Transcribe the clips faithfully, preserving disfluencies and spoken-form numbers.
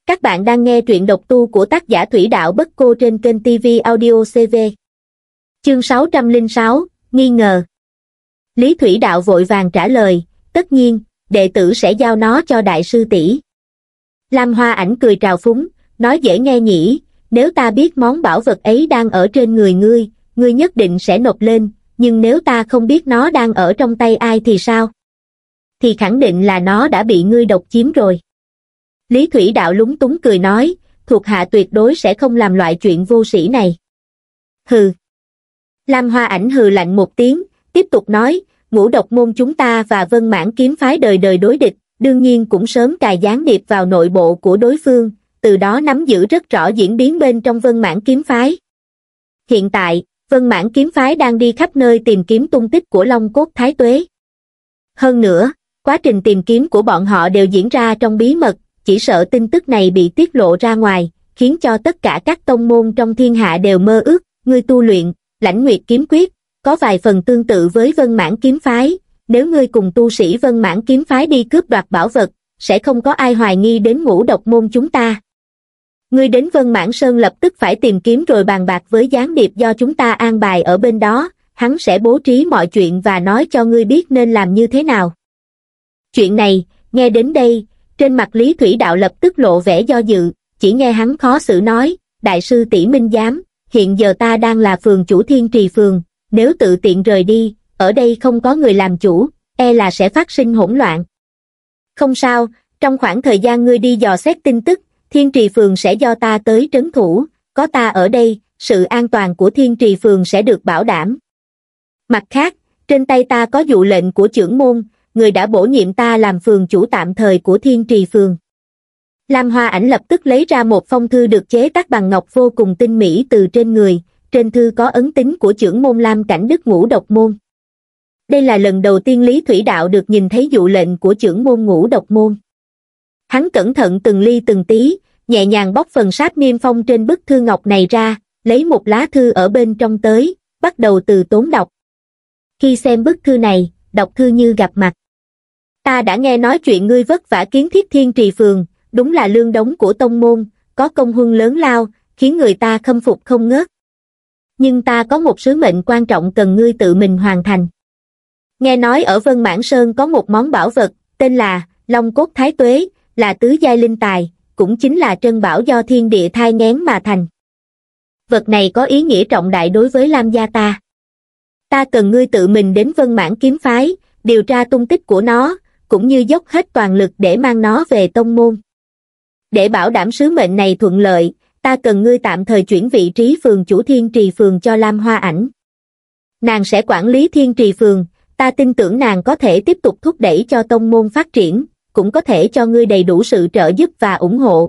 Các bạn đang nghe truyện độc tu của tác giả Thủy Đạo Bất Cô trên kênh ti vi Audio xê vê. Chương sáu trăm lẻ sáu, nghi ngờ. Lý Thủy Đạo vội vàng trả lời, tất nhiên, đệ tử sẽ giao nó cho đại sư tỷ. Lam Hoa Ảnh cười trào phúng, nói dễ nghe nhỉ, nếu ta biết món bảo vật ấy đang ở trên người ngươi, ngươi nhất định sẽ nộp lên, nhưng nếu ta không biết nó đang ở trong tay ai thì sao? Thì khẳng định là nó đã bị ngươi độc chiếm rồi. Lý Thủy Đạo lúng túng cười nói, thuộc hạ tuyệt đối sẽ không làm loại chuyện vô sĩ này. Hừ. Lam Hoa Ảnh hừ lạnh một tiếng, tiếp tục nói, Ngũ Độc môn chúng ta và Vân Mãn kiếm phái đời đời đối địch, đương nhiên cũng sớm cài gián điệp vào nội bộ của đối phương, từ đó nắm giữ rất rõ diễn biến bên trong Vân Mãn kiếm phái. Hiện tại, Vân Mãn kiếm phái đang đi khắp nơi tìm kiếm tung tích của Long Cốt Thái Tuế. Hơn nữa, quá trình tìm kiếm của bọn họ đều diễn ra trong bí mật, chỉ sợ tin tức này bị tiết lộ ra ngoài, khiến cho tất cả các tông môn trong thiên hạ đều mơ ước. Ngươi tu luyện Lãnh Nguyệt kiếm quyết, có vài phần tương tự với Vân Mãn kiếm phái, nếu ngươi cùng tu sĩ Vân Mãn kiếm phái đi cướp đoạt bảo vật, sẽ không có ai hoài nghi đến Ngũ Độc môn chúng ta. Ngươi đến Vân Mãn Sơn lập tức phải tìm kiếm rồi bàn bạc với gián điệp do chúng ta an bài ở bên đó, hắn sẽ bố trí mọi chuyện và nói cho ngươi biết nên làm như thế nào. Chuyện này, nghe đến đây, trên mặt Lý Thủy Đạo lập tức lộ vẻ do dự, chỉ nghe hắn khó xử nói, đại sư tỷ minh giám, hiện giờ ta đang là phường chủ Thiên Trì phường, nếu tự tiện rời đi, ở đây không có người làm chủ, e là sẽ phát sinh hỗn loạn. Không sao, trong khoảng thời gian ngươi đi dò xét tin tức, Thiên Trì phường sẽ do ta tới trấn thủ, có ta ở đây, sự an toàn của Thiên Trì phường sẽ được bảo đảm. Mặt khác, trên tay ta có dụ lệnh của trưởng môn, người đã bổ nhiệm ta làm phường chủ tạm thời của Thiên Trì phường. Lam Hoa Ảnh lập tức lấy ra một phong thư được chế tác bằng ngọc vô cùng tinh mỹ từ trên người, trên thư có ấn tín của trưởng môn Lam Cảnh Đức Ngũ Độc môn. Đây là lần đầu tiên Lý Thủy Đạo được nhìn thấy dụ lệnh của trưởng môn Ngũ Độc môn. Hắn cẩn thận từng ly từng tí, nhẹ nhàng bóc phần sáp niêm phong trên bức thư ngọc này ra, lấy một lá thư ở bên trong tới, bắt đầu từ tốn đọc. Khi xem bức thư này, đọc thư như gặp mặt. Ta đã nghe nói chuyện ngươi vất vả kiến thiết Thiên Trì phường, đúng là lương đống của tông môn, có công huân lớn lao, khiến người ta khâm phục không ngớt. Nhưng ta có một sứ mệnh quan trọng cần ngươi tự mình hoàn thành. Nghe nói ở Vân Mãn Sơn có một món bảo vật, tên là Long Cốt Thái Tuế, là tứ giai linh tài, cũng chính là trân bảo do thiên địa thai nghén mà thành. Vật này có ý nghĩa trọng đại đối với Lam gia ta. Ta cần ngươi tự mình đến Vân Mãn kiếm phái, điều tra tung tích của nó, cũng như dốc hết toàn lực để mang nó về tông môn. Để bảo đảm sứ mệnh này thuận lợi, ta cần ngươi tạm thời chuyển vị trí phường chủ Thiên Trì phường cho Lam Hoa Ảnh. Nàng sẽ quản lý Thiên Trì phường, ta tin tưởng nàng có thể tiếp tục thúc đẩy cho tông môn phát triển, cũng có thể cho ngươi đầy đủ sự trợ giúp và ủng hộ.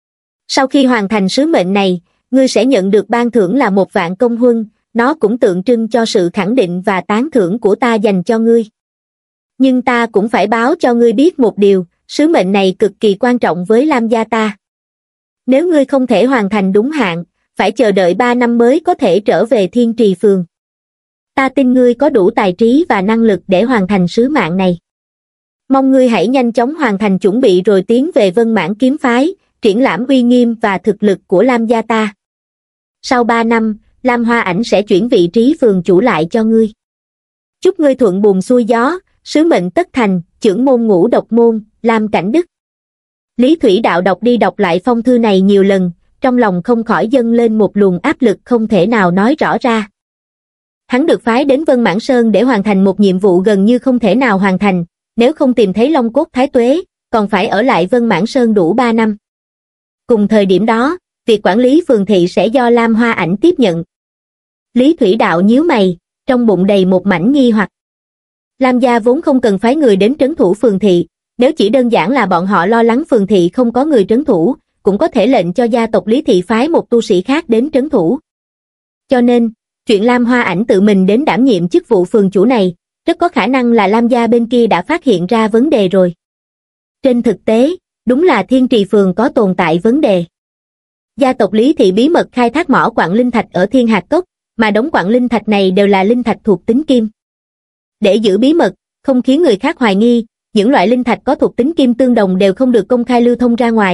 Sau khi hoàn thành sứ mệnh này, ngươi sẽ nhận được ban thưởng là một vạn công huân, nó cũng tượng trưng cho sự khẳng định và tán thưởng của ta dành cho ngươi. Nhưng ta cũng phải báo cho ngươi biết một điều, sứ mệnh này cực kỳ quan trọng với Lam gia ta. Nếu ngươi không thể hoàn thành đúng hạn, phải chờ đợi ba năm mới có thể trở về Thiên Trì phường. Ta tin ngươi có đủ tài trí và năng lực để hoàn thành sứ mạng này. Mong ngươi hãy nhanh chóng hoàn thành chuẩn bị rồi tiến về Vân Mãn kiếm phái, triển lãm uy nghiêm và thực lực của Lam gia ta. Sau ba năm, Lam Hoa Ảnh sẽ chuyển vị trí phường chủ lại cho ngươi. Chúc ngươi thuận buồm xuôi gió, sứ mệnh tất thành, trưởng môn Ngũ Độc môn, Lam Cảnh Đức. Lý Thủy Đạo đọc đi đọc lại phong thư này nhiều lần, trong lòng không khỏi dâng lên một luồng áp lực không thể nào nói rõ ra. Hắn được phái đến Vân Mãn Sơn để hoàn thành một nhiệm vụ gần như không thể nào hoàn thành, nếu không tìm thấy Long Cốt Thái Tuế, còn phải ở lại Vân Mãn Sơn đủ ba năm. Cùng thời điểm đó, việc quản lý phường thị sẽ do Lam Hoa Ảnh tiếp nhận. Lý Thủy Đạo nhíu mày, trong bụng đầy một mảnh nghi hoặc. Lam gia vốn không cần phái người đến trấn thủ phường thị, nếu chỉ đơn giản là bọn họ lo lắng phường thị không có người trấn thủ, cũng có thể lệnh cho gia tộc Lý thị phái một tu sĩ khác đến trấn thủ. Cho nên, chuyện Lam Hoa Ảnh tự mình đến đảm nhiệm chức vụ phường chủ này, rất có khả năng là Lam gia bên kia đã phát hiện ra vấn đề rồi. Trên thực tế, đúng là Thiên Trì phường có tồn tại vấn đề. Gia tộc Lý thị bí mật khai thác mỏ quặng linh thạch ở Thiên Hạt Cốc, mà đống quặng linh thạch này đều là linh thạch thuộc tính kim. Để giữ bí mật, không khiến người khác hoài nghi, những loại linh thạch có thuộc tính kim tương đồng đều không được công khai lưu thông ra ngoài,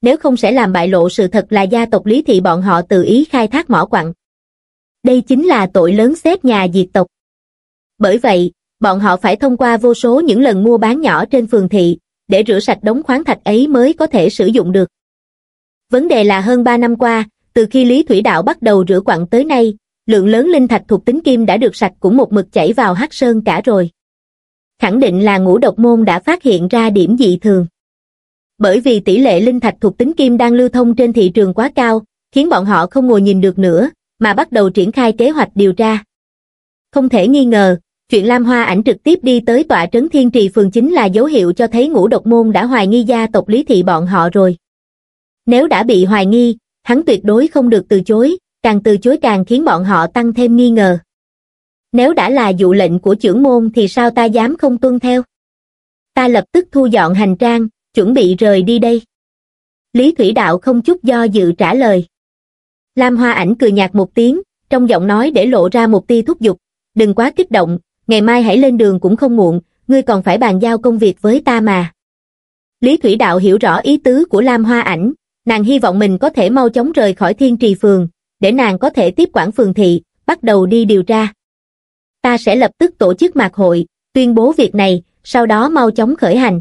nếu không sẽ làm bại lộ sự thật là gia tộc Lý Thị bọn họ tự ý khai thác mỏ quặng. Đây chính là tội lớn xếp nhà diệt tộc. Bởi vậy, bọn họ phải thông qua vô số những lần mua bán nhỏ trên phường thị, để rửa sạch đống khoáng thạch ấy mới có thể sử dụng được. Vấn đề là hơn ba năm qua, từ khi Lý Thủy Đạo bắt đầu rửa quặng tới nay, lượng lớn linh thạch thuộc tính kim đã được sạch cũng một mực chảy vào Hắc Sơn cả rồi. Khẳng định là Ngũ Độc Môn đã phát hiện ra điểm dị thường. Bởi vì tỷ lệ linh thạch thuộc tính kim đang lưu thông trên thị trường quá cao, khiến bọn họ không ngồi nhìn được nữa, mà bắt đầu triển khai kế hoạch điều tra. Không thể nghi ngờ, chuyện Lam Hoa Ảnh trực tiếp đi tới tọa trấn Thiên Trì Phường chính là dấu hiệu cho thấy Ngũ Độc Môn đã hoài nghi gia tộc Lý Thị bọn họ rồi. Nếu đã bị hoài nghi, hắn tuyệt đối không được từ chối, càng từ chối càng khiến bọn họ tăng thêm nghi ngờ. Nếu đã là dụ lệnh của chưởng môn thì sao ta dám không tuân theo? Ta lập tức thu dọn hành trang, chuẩn bị rời đi đây. Lý Thủy Đạo không chút do dự trả lời. Lam Hoa Ảnh cười nhạt một tiếng, trong giọng nói để lộ ra một tia thúc giục. Đừng quá kích động, ngày mai hãy lên đường cũng không muộn, ngươi còn phải bàn giao công việc với ta mà. Lý Thủy Đạo hiểu rõ ý tứ của Lam Hoa Ảnh, nàng hy vọng mình có thể mau chóng rời khỏi Thiên Trì Phường, để nàng có thể tiếp quản phường thị, bắt đầu đi điều tra. Ta sẽ lập tức tổ chức mạc hội, tuyên bố việc này, sau đó mau chóng khởi hành.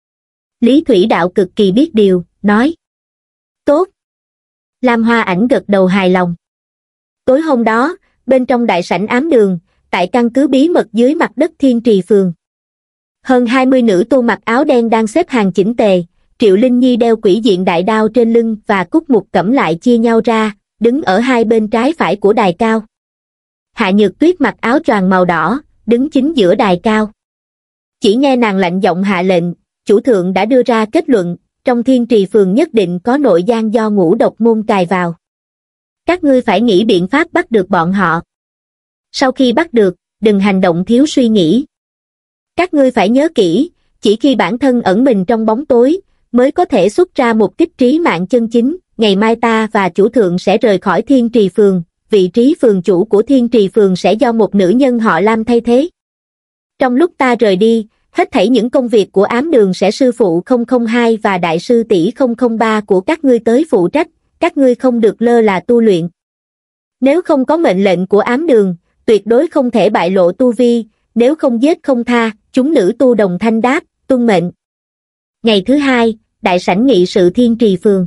Lý Thủy Đạo cực kỳ biết điều, nói. Tốt. Lam Hoa Ảnh gật đầu hài lòng. Tối hôm đó, bên trong đại sảnh ám đường, tại căn cứ bí mật dưới mặt đất Thiên Trì Phường. Hơn hai mươi nữ tu mặc áo đen đang xếp hàng chỉnh tề, Triệu Linh Nhi đeo quỷ diện đại đao trên lưng và Cúc Mục Cẩm lại chia nhau ra, đứng ở hai bên trái phải của đài cao. Hạ Nhược Tuyết mặc áo choàng màu đỏ, đứng chính giữa đài cao. Chỉ nghe nàng lạnh giọng hạ lệnh, chủ thượng đã đưa ra kết luận, trong Thiên Trì Phường nhất định có nội gian do Ngũ Độc Môn cài vào. Các ngươi phải nghĩ biện pháp bắt được bọn họ. Sau khi bắt được, đừng hành động thiếu suy nghĩ. Các ngươi phải nhớ kỹ, chỉ khi bản thân ẩn mình trong bóng tối, mới có thể xuất ra một kích trí mạng chân chính. Ngày mai ta và chủ thượng sẽ rời khỏi Thiên Trì Phường, vị trí phường chủ của Thiên Trì Phường sẽ do một nữ nhân họ Lam thay thế. Trong lúc ta rời đi, hết thảy những công việc của ám đường sẽ sư phụ không không hai và đại sư tỷ không không ba của các ngươi tới phụ trách, các ngươi không được lơ là tu luyện. Nếu không có mệnh lệnh của ám đường, tuyệt đối không thể bại lộ tu vi, nếu không giết không tha. Chúng nữ tu đồng thanh đáp, tuân mệnh. Ngày thứ hai, đại sảnh nghị sự Thiên Trì Phường.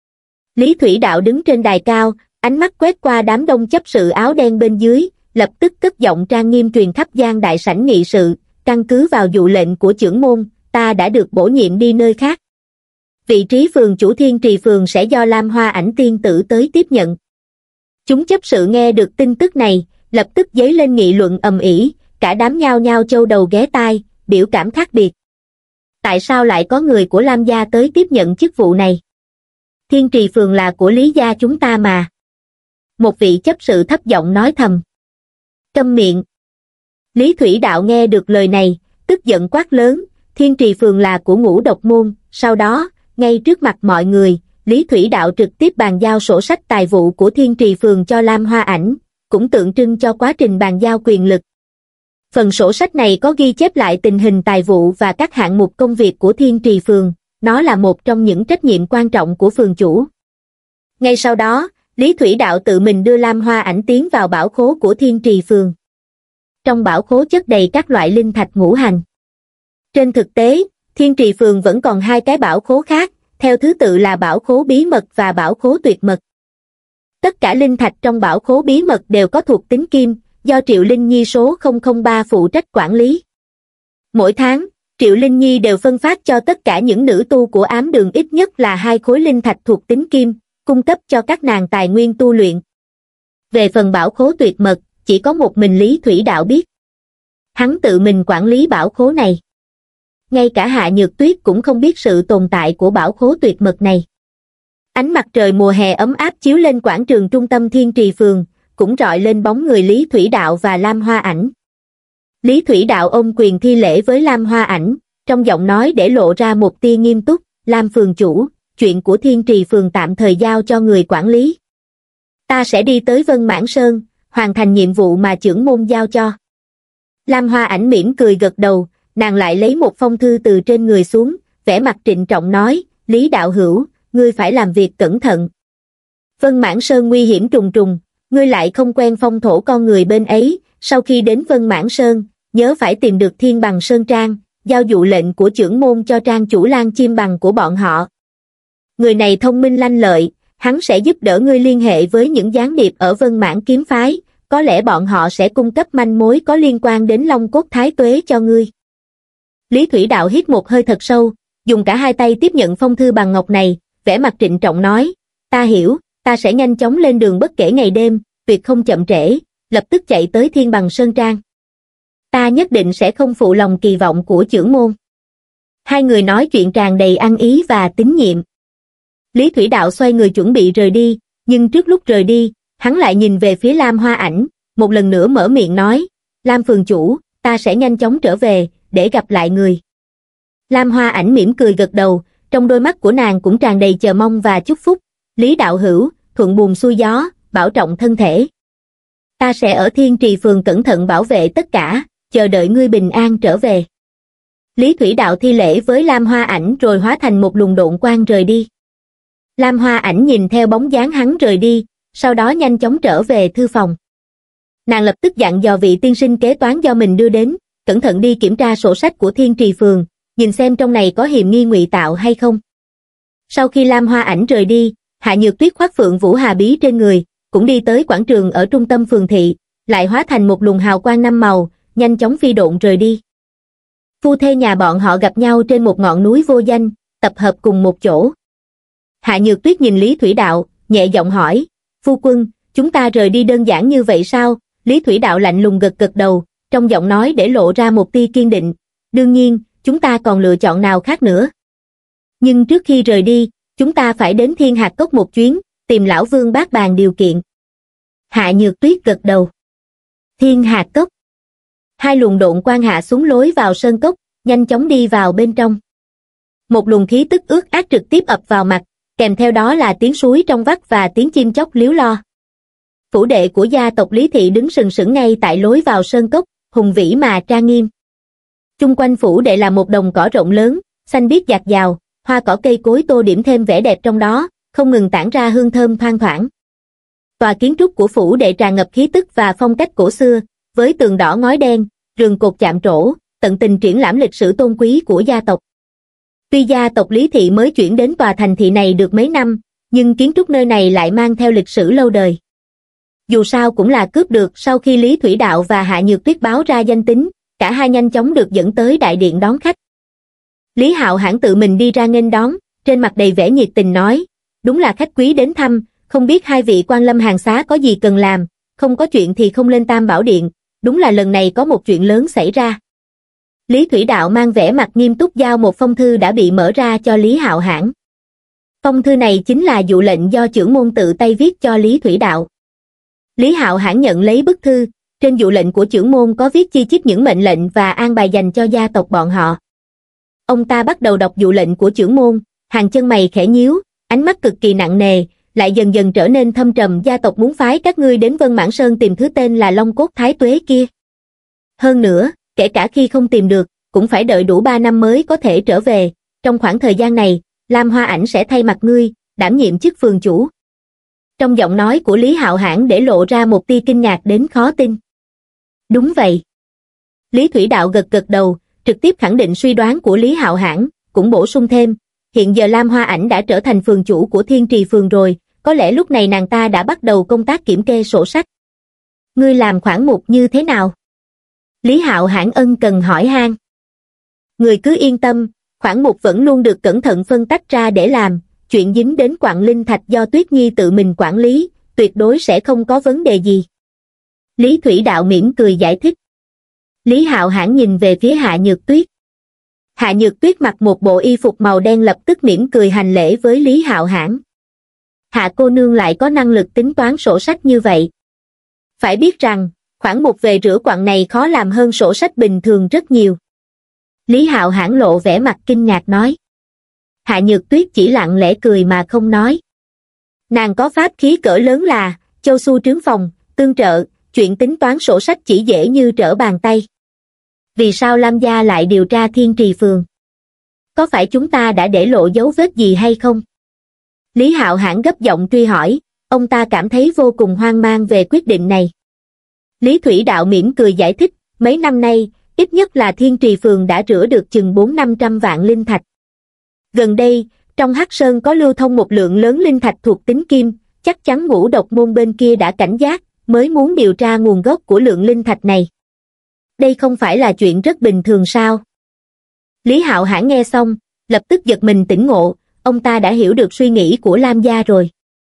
Lý Thủy Đạo đứng trên đài cao, ánh mắt quét qua đám đông chấp sự áo đen bên dưới, lập tức cất giọng trang nghiêm truyền khắp gian đại sảnh nghị sự, căn cứ vào dụ lệnh của chưởng môn, ta đã được bổ nhiệm đi nơi khác. Vị trí phường chủ Thiên Trì Phường sẽ do Lam Hoa Ảnh tiên tử tới tiếp nhận. Chúng chấp sự nghe được tin tức này, lập tức dấy lên nghị luận ầm ĩ, cả đám nhao nhao châu đầu ghé tai, biểu cảm khác biệt. Tại sao lại có người của Lam gia tới tiếp nhận chức vụ này? Thiên Trì Phường là của Lý gia chúng ta mà. Một vị chấp sự thấp giọng nói thầm. Câm miệng. Lý Thủy Đạo nghe được lời này, tức giận quát lớn, Thiên Trì Phường là của Ngũ Độc Môn. Sau đó, ngay trước mặt mọi người, Lý Thủy Đạo trực tiếp bàn giao sổ sách tài vụ của Thiên Trì Phường cho Lam Hoa Ảnh, cũng tượng trưng cho quá trình bàn giao quyền lực. Phần sổ sách này có ghi chép lại tình hình tài vụ và các hạng mục công việc của Thiên Trì Phường, nó là một trong những trách nhiệm quan trọng của phường chủ. Ngay sau đó, Lý Thủy Đạo tự mình đưa Lam Hoa Ảnh tiến vào bảo khố của Thiên Trì Phường. Trong bảo khố chất đầy các loại linh thạch ngũ hành. Trên thực tế, Thiên Trì Phường vẫn còn hai cái bảo khố khác, theo thứ tự là bảo khố bí mật và bảo khố tuyệt mật. Tất cả linh thạch trong bảo khố bí mật đều có thuộc tính kim, do Triệu Linh Nhi số không không ba phụ trách quản lý. Mỗi tháng, Triệu Linh Nhi đều phân phát cho tất cả những nữ tu của ám đường ít nhất là hai khối linh thạch thuộc tính kim, cung cấp cho các nàng tài nguyên tu luyện. Về phần bảo khố tuyệt mật, chỉ có một mình Lý Thủy Đạo biết. Hắn tự mình quản lý bảo khố này. Ngay cả Hạ Nhược Tuyết cũng không biết sự tồn tại của bảo khố tuyệt mật này. Ánh mặt trời mùa hè ấm áp chiếu lên quảng trường trung tâm Thiên Trì Phường, cũng rọi lên bóng người Lý Thủy Đạo và Lam Hoa Ảnh. Lý Thủy Đạo ôm quyền thi lễ với Lam Hoa Ảnh, trong giọng nói để lộ ra một tia nghiêm túc, Lam phường chủ, chuyện của Thiên Trì Phường tạm thời giao cho người quản lý. Ta sẽ đi tới Vân Mãn Sơn, hoàn thành nhiệm vụ mà chưởng môn giao cho. Lam Hoa Ảnh mỉm cười gật đầu, nàng lại lấy một phong thư từ trên người xuống, vẻ mặt trịnh trọng nói, Lý đạo hữu, ngươi phải làm việc cẩn thận. Vân Mãn Sơn nguy hiểm trùng trùng, ngươi lại không quen phong thổ con người bên ấy, sau khi đến Vân Mãn Sơn, nhớ phải tìm được Thiên Bằng Sơn Trang, giao dụ lệnh của trưởng môn cho trang chủ Lan Chim Bằng của bọn họ. Người này thông minh lanh lợi, hắn sẽ giúp đỡ ngươi liên hệ với những gián điệp ở Vân Mãn kiếm phái, có lẽ bọn họ sẽ cung cấp manh mối có liên quan đến Long Cốt Thái Tuế cho ngươi. Lý Thủy Đạo hít một hơi thật sâu, dùng cả hai tay tiếp nhận phong thư bằng ngọc này, vẻ mặt trịnh trọng nói, ta hiểu, ta sẽ nhanh chóng lên đường bất kể ngày đêm, tuyệt không chậm trễ, lập tức chạy tới Thiên Bằng Sơn Trang. Ta nhất định sẽ không phụ lòng kỳ vọng của trưởng môn. Hai người nói chuyện tràn đầy ăn ý và tín nhiệm. Lý Thủy Đạo xoay người chuẩn bị rời đi, nhưng trước lúc rời đi, hắn lại nhìn về phía Lam Hoa Ảnh, một lần nữa mở miệng nói, Lam phường chủ, ta sẽ nhanh chóng trở về, để gặp lại người. Lam Hoa Ảnh mỉm cười gật đầu, trong đôi mắt của nàng cũng tràn đầy chờ mong và chúc phúc. Lý đạo hữu, thuận buồm xuôi gió, bảo trọng thân thể. Ta sẽ ở Thiên Trì phường cẩn thận bảo vệ tất cả, chờ đợi ngươi bình an trở về. Lý Thủy Đạo thi lễ với Lam Hoa Ảnh rồi hóa thành một luồng độn quang rời đi. Lam Hoa Ảnh nhìn theo bóng dáng hắn rời đi, sau đó nhanh chóng trở về thư phòng. Nàng lập tức dặn dò vị tiên sinh kế toán do mình đưa đến, cẩn thận đi kiểm tra sổ sách của Thiên Trì phường, nhìn xem trong này có hiềm nghi ngụy tạo hay không. Sau khi Lam Hoa Ảnh rời đi, Hạ Nhược Tuyết khoác Phượng Vũ Hà bí trên người, cũng đi tới quảng trường ở trung tâm phường thị, lại hóa thành một luồng hào quang năm màu, nhanh chóng phi độn rời đi. Phu thê nhà bọn họ gặp nhau trên một ngọn núi vô danh, tập hợp cùng một chỗ. Hạ Nhược Tuyết nhìn Lý Thủy Đạo, nhẹ giọng hỏi, phu quân, chúng ta rời đi đơn giản như vậy sao? Lý Thủy Đạo lạnh lùng gật gật đầu, trong giọng nói để lộ ra một tia kiên định, đương nhiên, chúng ta còn lựa chọn nào khác nữa. Nhưng trước khi rời đi, chúng ta phải đến Thiên Hạt Cốc một chuyến, tìm lão Vương bác bàn điều kiện. Hạ Nhược Tuyết gật đầu. Thiên Hạt Cốc. Hai luồng độn quang hạ xuống lối vào sơn cốc, nhanh chóng đi vào bên trong. Một luồng khí tức ướt át trực tiếp ập vào mặt, kèm theo đó là tiếng suối trong vắt và tiếng chim chóc líu lo. Phủ đệ của gia tộc Lý Thị đứng sừng sững ngay tại lối vào sơn cốc, hùng vĩ mà trang nghiêm. Chung quanh phủ đệ là một đồng cỏ rộng lớn, xanh biếc dạt dào, hoa cỏ cây cối tô điểm thêm vẻ đẹp trong đó, không ngừng tản ra hương thơm thoang thoảng. Tòa kiến trúc của phủ đệ tràn ngập khí tức và phong cách cổ xưa, với tường đỏ ngói đen, rường cột chạm trổ, tận tình triển lãm lịch sử tôn quý của gia tộc. Tuy gia tộc Lý Thị mới chuyển đến tòa thành thị này được mấy năm, nhưng kiến trúc nơi này lại mang theo lịch sử lâu đời. Dù sao cũng là cướp được sau khi Lý Thủy Đạo và Hạ Nhược Tuyết báo ra danh tính, cả hai nhanh chóng được dẫn tới đại điện đón khách. Lý Hạo Hãn tự mình đi ra nghênh đón, trên mặt đầy vẻ nhiệt tình nói, đúng là khách quý đến thăm, không biết hai vị quan lâm hàng xá có gì cần làm, không có chuyện thì không lên Tam Bảo Điện, đúng là lần này có một chuyện lớn xảy ra. Lý Thủy Đạo mang vẻ mặt nghiêm túc giao một phong thư đã bị mở ra cho Lý Hạo Hãn. Phong thư này chính là dụ lệnh do trưởng môn tự tay viết cho Lý Thủy Đạo. Lý Hạo Hãn nhận lấy bức thư, trên dụ lệnh của trưởng môn có viết chi chít những mệnh lệnh và an bài dành cho gia tộc bọn họ. Ông ta bắt đầu đọc dụ lệnh của trưởng môn, hàng chân mày khẽ nhíu, ánh mắt cực kỳ nặng nề, lại dần dần trở nên thâm trầm. Gia tộc muốn phái các ngươi đến Vân Mãn Sơn tìm thứ tên là Long Cốt Thái Tuế kia. Hơn nữa, kể cả khi không tìm được, cũng phải đợi đủ ba năm mới có thể trở về. Trong khoảng thời gian này, Lam Hoa Ảnh sẽ thay mặt ngươi, đảm nhiệm chức phường chủ. Trong giọng nói của Lý Hạo Hãn để lộ ra một tia kinh ngạc đến khó tin. Đúng vậy. Lý Thủy Đạo gật gật đầu, trực tiếp khẳng định suy đoán của Lý Hạo Hãn, cũng bổ sung thêm, hiện giờ Lam Hoa Ảnh đã trở thành phường chủ của Thiên Trì phường rồi, có lẽ lúc này nàng ta đã bắt đầu công tác kiểm kê sổ sách. Ngươi làm khoản mục như thế nào? Lý Hạo Hãn ân cần hỏi han. Người cứ yên tâm, khoản mục vẫn luôn được cẩn thận phân tách ra để làm, chuyện dính đến Quặng Linh Thạch do Tuyết Nhi tự mình quản lý, tuyệt đối sẽ không có vấn đề gì. Lý Thủy Đạo mỉm cười giải thích. Lý Hạo Hãn nhìn về phía Hạ Nhược Tuyết. Hạ Nhược Tuyết mặc một bộ y phục màu đen lập tức mỉm cười hành lễ với Lý Hạo Hãn. Hạ cô nương lại có năng lực tính toán sổ sách như vậy. Phải biết rằng, khoản mục về rửa quặng này khó làm hơn sổ sách bình thường rất nhiều. Lý Hạo Hãn lộ vẻ mặt kinh ngạc nói. Hạ Nhược Tuyết chỉ lặng lẽ cười mà không nói. Nàng có pháp khí cỡ lớn là châu su trướng phòng, tương trợ, chuyện tính toán sổ sách chỉ dễ như trở bàn tay. Vì sao Lam gia lại điều tra Thiên Trì phường? Có phải chúng ta đã để lộ dấu vết gì hay không? Lý Hạo Hãn gấp giọng truy hỏi, ông ta cảm thấy vô cùng hoang mang về quyết định này. Lý Thủy Đạo mỉm cười giải thích, mấy năm nay, ít nhất là Thiên Trì Phường đã rửa được chừng bốn năm trăm vạn linh thạch. Gần đây, trong Hắc Sơn có lưu thông một lượng lớn linh thạch thuộc tính kim, chắc chắn Ngũ Độc Môn bên kia đã cảnh giác, mới muốn điều tra nguồn gốc của lượng linh thạch này. Đây không phải là chuyện rất bình thường sao? Lý Hạo Hãn nghe xong, lập tức giật mình tỉnh ngộ, ông ta đã hiểu được suy nghĩ của Lam gia rồi.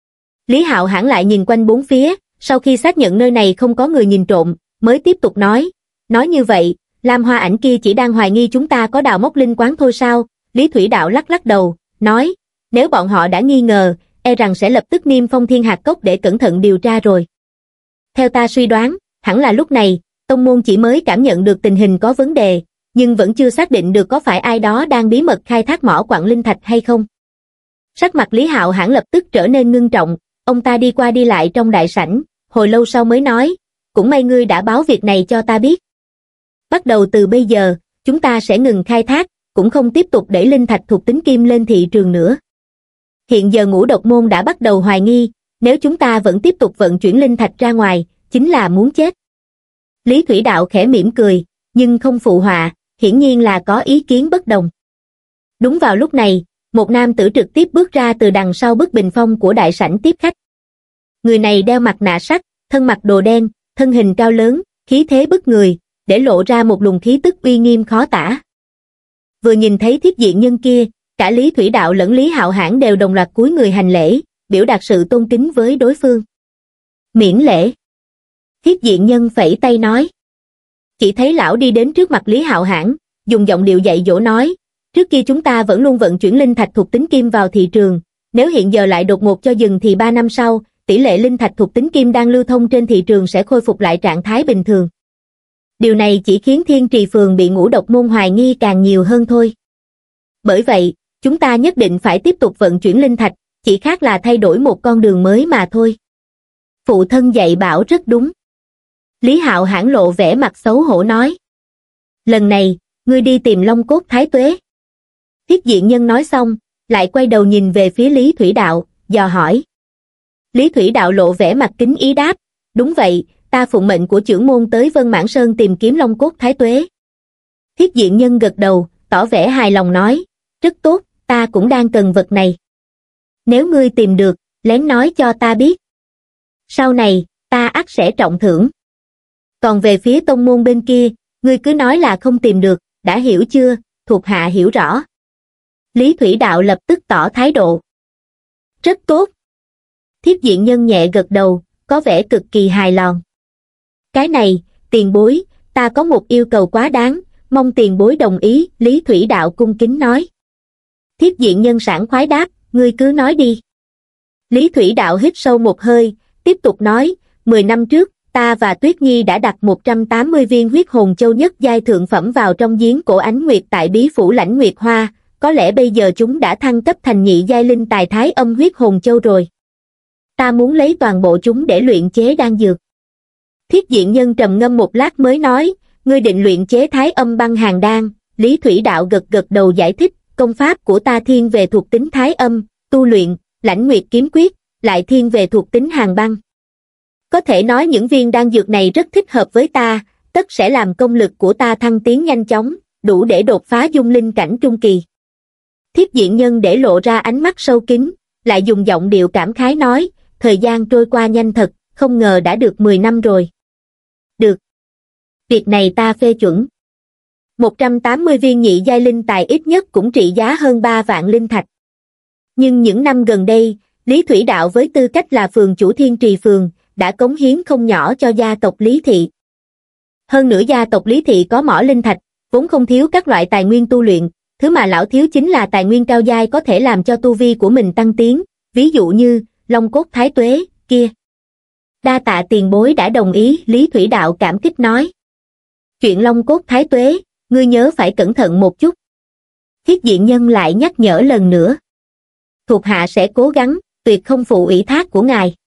Lý Hạo Hãn lại nhìn quanh bốn phía, sau khi xác nhận nơi này không có người nhìn trộm, mới tiếp tục nói, nói như vậy, Lam Hoa Ảnh kia chỉ đang hoài nghi chúng ta có đào móc linh quán thôi sao? Lý Thủy Đạo lắc lắc đầu, nói, nếu bọn họ đã nghi ngờ, e rằng sẽ lập tức niêm phong Thiên Hạt Cốc để cẩn thận điều tra rồi. Theo ta suy đoán, hẳn là lúc này, tông môn chỉ mới cảm nhận được tình hình có vấn đề, nhưng vẫn chưa xác định được có phải ai đó đang bí mật khai thác mỏ quặng linh thạch hay không. Sắc mặt Lý Hạo Hãn lập tức trở nên ngưng trọng, ông ta đi qua đi lại trong đại sảnh, hồi lâu sau mới nói, cũng may ngươi đã báo việc này cho ta biết. Bắt đầu từ bây giờ, chúng ta sẽ ngừng khai thác, cũng không tiếp tục để linh thạch thuộc tính kim lên thị trường nữa. Hiện giờ Ngũ Độc Môn đã bắt đầu hoài nghi, nếu chúng ta vẫn tiếp tục vận chuyển linh thạch ra ngoài, chính là muốn chết. Lý Thủy Đạo khẽ mỉm cười, nhưng không phụ họa, hiển nhiên là có ý kiến bất đồng. Đúng vào lúc này, một nam tử trực tiếp bước ra từ đằng sau bức bình phong của đại sảnh tiếp khách. Người này đeo mặt nạ sắt, thân mặc đồ đen, thân hình cao lớn, khí thế bức người, để lộ ra một luồng khí tức uy nghiêm khó tả. Vừa nhìn thấy Thiết Diện Nhân kia, cả Lý Thủy Đạo lẫn Lý Hạo Hãn đều đồng loạt cúi người hành lễ, biểu đạt sự tôn kính với đối phương. Miễn lễ. Thiết Diện Nhân phẩy tay nói. Chỉ thấy lão đi đến trước mặt Lý Hạo Hãn, dùng giọng điệu dạy dỗ nói, trước kia chúng ta vẫn luôn vận chuyển linh thạch thuộc tính kim vào thị trường, nếu hiện giờ lại đột ngột cho dừng thì ba năm sau, tỷ lệ linh thạch thuộc tính kim đang lưu thông trên thị trường sẽ khôi phục lại trạng thái bình thường. Điều này chỉ khiến Thiên Trì Phường bị Ngũ Độc Môn hoài nghi càng nhiều hơn thôi. Bởi vậy, chúng ta nhất định phải tiếp tục vận chuyển linh thạch, chỉ khác là thay đổi một con đường mới mà thôi. Phụ thân dạy bảo rất đúng. Lý Hạo Hãn lộ vẻ mặt xấu hổ nói. Lần này, ngươi đi tìm Long Cốt Thái Tuế. Thiết Diện Nhân nói xong, lại quay đầu nhìn về phía Lý Thủy Đạo, dò hỏi. Lý Thủy Đạo lộ vẻ mặt kính ý đáp, đúng vậy, ta phụng mệnh của trưởng môn tới Vân Mãn Sơn tìm kiếm Long Cốt Thái Tuế. Thiết Diện Nhân gật đầu, tỏ vẻ hài lòng nói, rất tốt, ta cũng đang cần vật này. Nếu ngươi tìm được, lén nói cho ta biết. Sau này, ta ắt sẽ trọng thưởng. Còn về phía tông môn bên kia, ngươi cứ nói là không tìm được, đã hiểu chưa, thuộc hạ hiểu rõ. Lý Thủy Đạo lập tức tỏ thái độ. Rất tốt. Thiết Diện Nhân nhẹ gật đầu, có vẻ cực kỳ hài lòng. Cái này, tiền bối, ta có một yêu cầu quá đáng, mong tiền bối đồng ý, Lý Thủy Đạo cung kính nói. Thiết Diện Nhân sảng khoái đáp, ngươi cứ nói đi. Lý Thủy Đạo hít sâu một hơi, tiếp tục nói, mười năm trước, ta và Tuyết Nhi đã đặt một trăm tám mươi viên huyết hồn châu nhất giai thượng phẩm vào trong giếng cổ Ánh Nguyệt tại bí phủ Lãnh Nguyệt Hoa, có lẽ bây giờ chúng đã thăng cấp thành nhị giai linh tài thái âm huyết hồn châu rồi. Ta muốn lấy toàn bộ chúng để luyện chế đan dược. Thiết Diện Nhân trầm ngâm một lát mới nói, ngươi định luyện chế thái âm băng hàn đan. Lý Thủy Đạo gật gật đầu giải thích, công pháp của ta thiên về thuộc tính thái âm, tu luyện, Lãnh Nguyệt kiếm quyết, lại thiên về thuộc tính hàn băng. Có thể nói những viên đan dược này rất thích hợp với ta, tất sẽ làm công lực của ta thăng tiến nhanh chóng, đủ để đột phá dung linh cảnh trung kỳ. Thiết Diện Nhân để lộ ra ánh mắt sâu kín, lại dùng giọng điệu cảm khái nói, thời gian trôi qua nhanh thật, không ngờ đã được mười năm rồi. Được. Việc này ta phê chuẩn. một trăm tám mươi viên nhị giai linh tài ít nhất cũng trị giá hơn ba vạn linh thạch. Nhưng những năm gần đây, Lý Thủy Đạo với tư cách là phường chủ Thiên Trì Phường, đã cống hiến không nhỏ cho gia tộc Lý Thị. Hơn nữa gia tộc Lý Thị có mỏ linh thạch, vốn không thiếu các loại tài nguyên tu luyện, thứ mà lão thiếu chính là tài nguyên cao giai có thể làm cho tu vi của mình tăng tiến, ví dụ như Long Cốt Thái Tuế kia. Đa tạ tiền bối đã đồng ý, Lý Thủy Đạo cảm kích nói. Chuyện Long Cốt Thái Tuế, ngươi nhớ phải cẩn thận một chút. Thiết Diện Nhân lại nhắc nhở lần nữa. Thuộc hạ sẽ cố gắng, tuyệt không phụ ủy thác của ngài.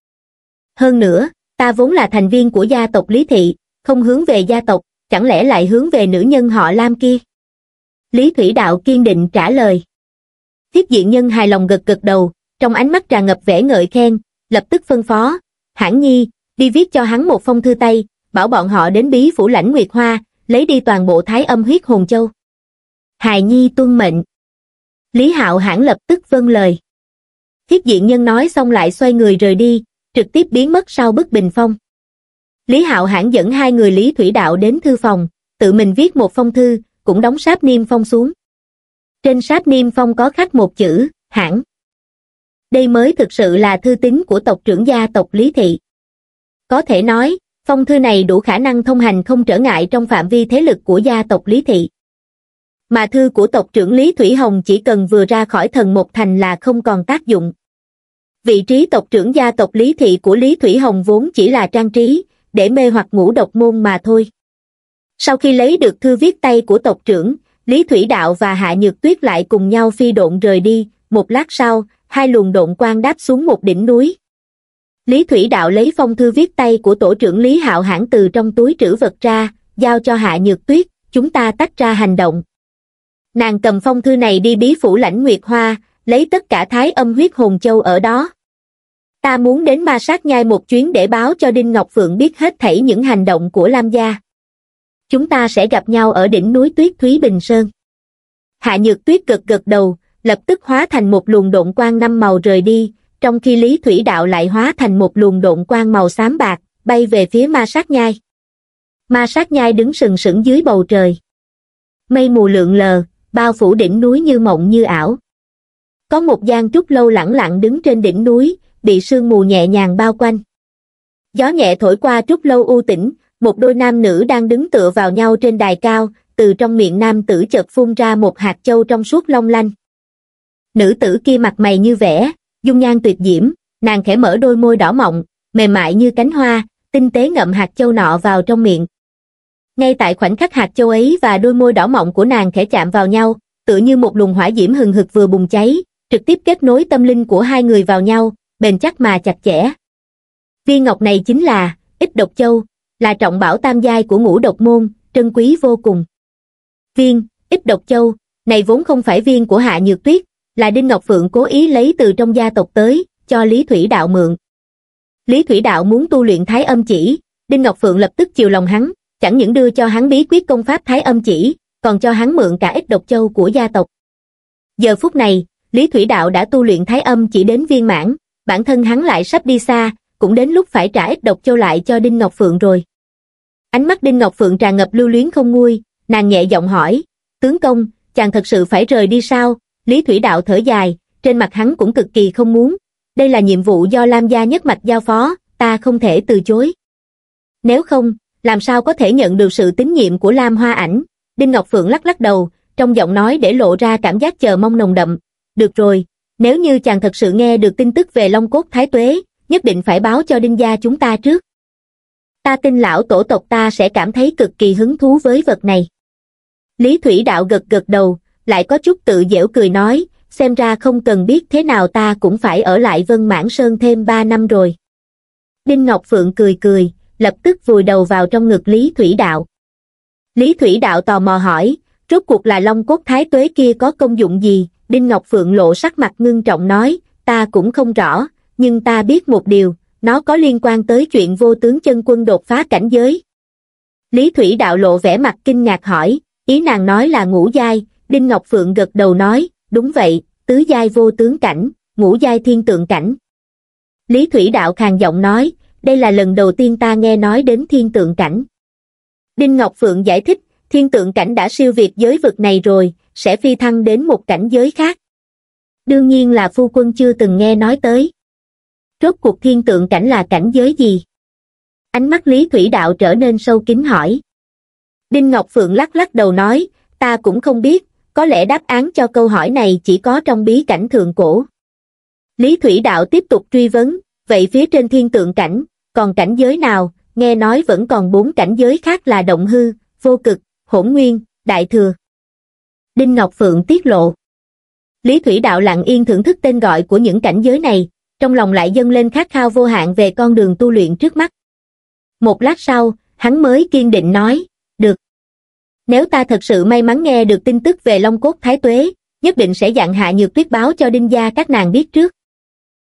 Hơn nữa, ta vốn là thành viên của gia tộc Lý Thị, không hướng về gia tộc, chẳng lẽ lại hướng về nữ nhân họ Lam kia? Lý Thủy Đạo kiên định trả lời. Thiết Diện Nhân hài lòng gật gật đầu, trong ánh mắt tràn ngập vẻ ngợi khen, lập tức phân phó, Hãn Nhi, đi viết cho hắn một phong thư tay, bảo bọn họ đến bí phủ Lãnh Nguyệt Hoa, lấy đi toàn bộ thái âm huyết hồn châu. Hài Nhi tuân mệnh. Lý Hạo Hãn lập tức vâng lời. Thiết diện nhân nói xong lại xoay người rời đi, trực tiếp biến mất sau bức bình phong. Lý Hạo Hãn dẫn hai người Lý Thủy Đạo đến thư phòng, tự mình viết một phong thư, cũng đóng sáp niêm phong xuống. Trên sáp niêm phong có khắc một chữ, Hãn. Đây mới thực sự là thư tín của tộc trưởng gia tộc Lý Thị. Có thể nói, phong thư này đủ khả năng thông hành không trở ngại trong phạm vi thế lực của gia tộc Lý Thị. Mà thư của tộc trưởng Lý Thủy Hồng chỉ cần vừa ra khỏi thần một thành là không còn tác dụng. Vị trí tộc trưởng gia tộc Lý Thị của Lý Thủy Hồng vốn chỉ là trang trí, để mê hoặc ngũ độc môn mà thôi. Sau khi lấy được thư viết tay của tộc trưởng, Lý Thủy Đạo và Hạ Nhược Tuyết lại cùng nhau phi độn rời đi, một lát sau, hai luồng độn quang đáp xuống một đỉnh núi. Lý Thủy Đạo lấy phong thư viết tay của tổ trưởng Lý Hạo Hãn từ trong túi trữ vật ra, giao cho Hạ Nhược Tuyết, chúng ta tách ra hành động. Nàng cầm phong thư này đi bí phủ Lãnh Nguyệt Hoa, lấy tất cả thái âm huyết hồn châu ở đó. Ta muốn đến Ma Sát Nhai một chuyến để báo cho Đinh Ngọc Phượng biết hết thảy những hành động của Lam gia. Chúng ta sẽ gặp nhau ở đỉnh núi Tuyết Thúy Bình Sơn. Hạ Nhược Tuyết gật gật đầu, lập tức hóa thành một luồng độn quang năm màu rời đi, trong khi Lý Thủy Đạo lại hóa thành một luồng độn quang màu xám bạc, bay về phía Ma Sát Nhai. Ma Sát Nhai đứng sừng sững dưới bầu trời. Mây mù lượn lờ, bao phủ đỉnh núi như mộng như ảo. Có một gian trúc lâu lẳng lặng đứng trên đỉnh núi, bị sương mù nhẹ nhàng bao quanh. Gió nhẹ thổi qua trúc lâu u tĩnh, một đôi nam nữ đang đứng tựa vào nhau trên đài cao, từ trong miệng nam tử chợt phun ra một hạt châu trong suốt long lanh. Nữ tử kia mặt mày như vẽ, dung nhan tuyệt diễm, nàng khẽ mở đôi môi đỏ mọng, mềm mại như cánh hoa, tinh tế ngậm hạt châu nọ vào trong miệng. Ngay tại khoảnh khắc hạt châu ấy và đôi môi đỏ mọng của nàng khẽ chạm vào nhau, tựa như một luồng hỏa diễm hừng hực vừa bùng cháy, trực tiếp kết nối tâm linh của hai người vào nhau, bền chắc mà chặt chẽ. Viên ngọc này chính là Ích Độc Châu, là trọng bảo tam giai của ngũ độc môn, trân quý vô cùng. Viên Ích Độc Châu này vốn không phải viên của Hạ Nhược Tuyết, là Đinh Ngọc Phượng cố ý lấy từ trong gia tộc tới, cho Lý Thủy Đạo mượn. Lý Thủy Đạo muốn tu luyện Thái Âm Chỉ, Đinh Ngọc Phượng lập tức chiều lòng hắn, chẳng những đưa cho hắn bí quyết công pháp Thái Âm Chỉ, còn cho hắn mượn cả Ích Độc Châu của gia tộc. Giờ phút này, Lý Thủy Đạo đã tu luyện Thái Âm Chỉ đến viên mãn, bản thân hắn lại sắp đi xa, cũng đến lúc phải trả Ích Độc Châu lại cho Đinh Ngọc Phượng rồi. Ánh mắt Đinh Ngọc Phượng tràn ngập lưu luyến không nguôi, nàng nhẹ giọng hỏi, tướng công, chàng thật sự phải rời đi sao? Lý Thủy Đạo thở dài, trên mặt hắn cũng cực kỳ không muốn, đây là nhiệm vụ do Lam gia nhất mạch giao phó, ta không thể từ chối. Nếu không, làm sao có thể nhận được sự tín nhiệm của Lam Hoa Ảnh? Đinh Ngọc Phượng lắc lắc đầu, trong giọng nói để lộ ra cảm giác chờ mong nồng đậm. Được rồi, nếu như chàng thật sự nghe được tin tức về Long Cốt Thái Tuế, nhất định phải báo cho Đinh gia chúng ta trước. Ta tin lão tổ tộc ta sẽ cảm thấy cực kỳ hứng thú với vật này. Lý Thủy Đạo gật gật đầu, lại có chút tự giễu cười nói, xem ra không cần biết thế nào ta cũng phải ở lại Vân Mãn Sơn thêm ba năm rồi. Đinh Ngọc Phượng cười cười, lập tức vùi đầu vào trong ngực Lý Thủy Đạo. Lý Thủy Đạo tò mò hỏi, rốt cuộc là Long Cốt Thái Tuế kia có công dụng gì? Đinh Ngọc Phượng lộ sắc mặt ngưng trọng nói, ta cũng không rõ, nhưng ta biết một điều, nó có liên quan tới chuyện Vô Tướng Chân Quân đột phá cảnh giới. Lý Thủy Đạo lộ vẻ mặt kinh ngạc hỏi, ý nàng nói là ngũ giai? Đinh Ngọc Phượng gật đầu nói, đúng vậy, tứ giai vô tướng cảnh, ngũ giai thiên tượng cảnh. Lý Thủy Đạo khàn giọng nói, đây là lần đầu tiên ta nghe nói đến thiên tượng cảnh. Đinh Ngọc Phượng giải thích, thiên tượng cảnh đã siêu việt giới vực này rồi, sẽ phi thăng đến một cảnh giới khác. Đương nhiên là phu quân chưa từng nghe nói tới. Rốt cuộc thiên tượng cảnh là cảnh giới gì? Ánh mắt Lý Thủy Đạo trở nên sâu kín hỏi. Đinh Ngọc Phượng lắc lắc đầu nói, ta cũng không biết, có lẽ đáp án cho câu hỏi này chỉ có trong bí cảnh thượng cổ. Lý Thủy Đạo tiếp tục truy vấn, vậy phía trên thiên tượng cảnh, còn cảnh giới nào? Nghe nói vẫn còn bốn cảnh giới khác là động hư, vô cực, hỗn nguyên, đại thừa. Đinh Ngọc Phượng tiết lộ. Lý Thủy Đạo lặng yên thưởng thức tên gọi của những cảnh giới này, trong lòng lại dâng lên khát khao vô hạn về con đường tu luyện trước mắt. Một lát sau, hắn mới kiên định nói, được. Nếu ta thật sự may mắn nghe được tin tức về Long Cốt Thái Tuế, nhất định sẽ dặn Hạ Nhược Tuyết báo cho Đinh gia các nàng biết trước.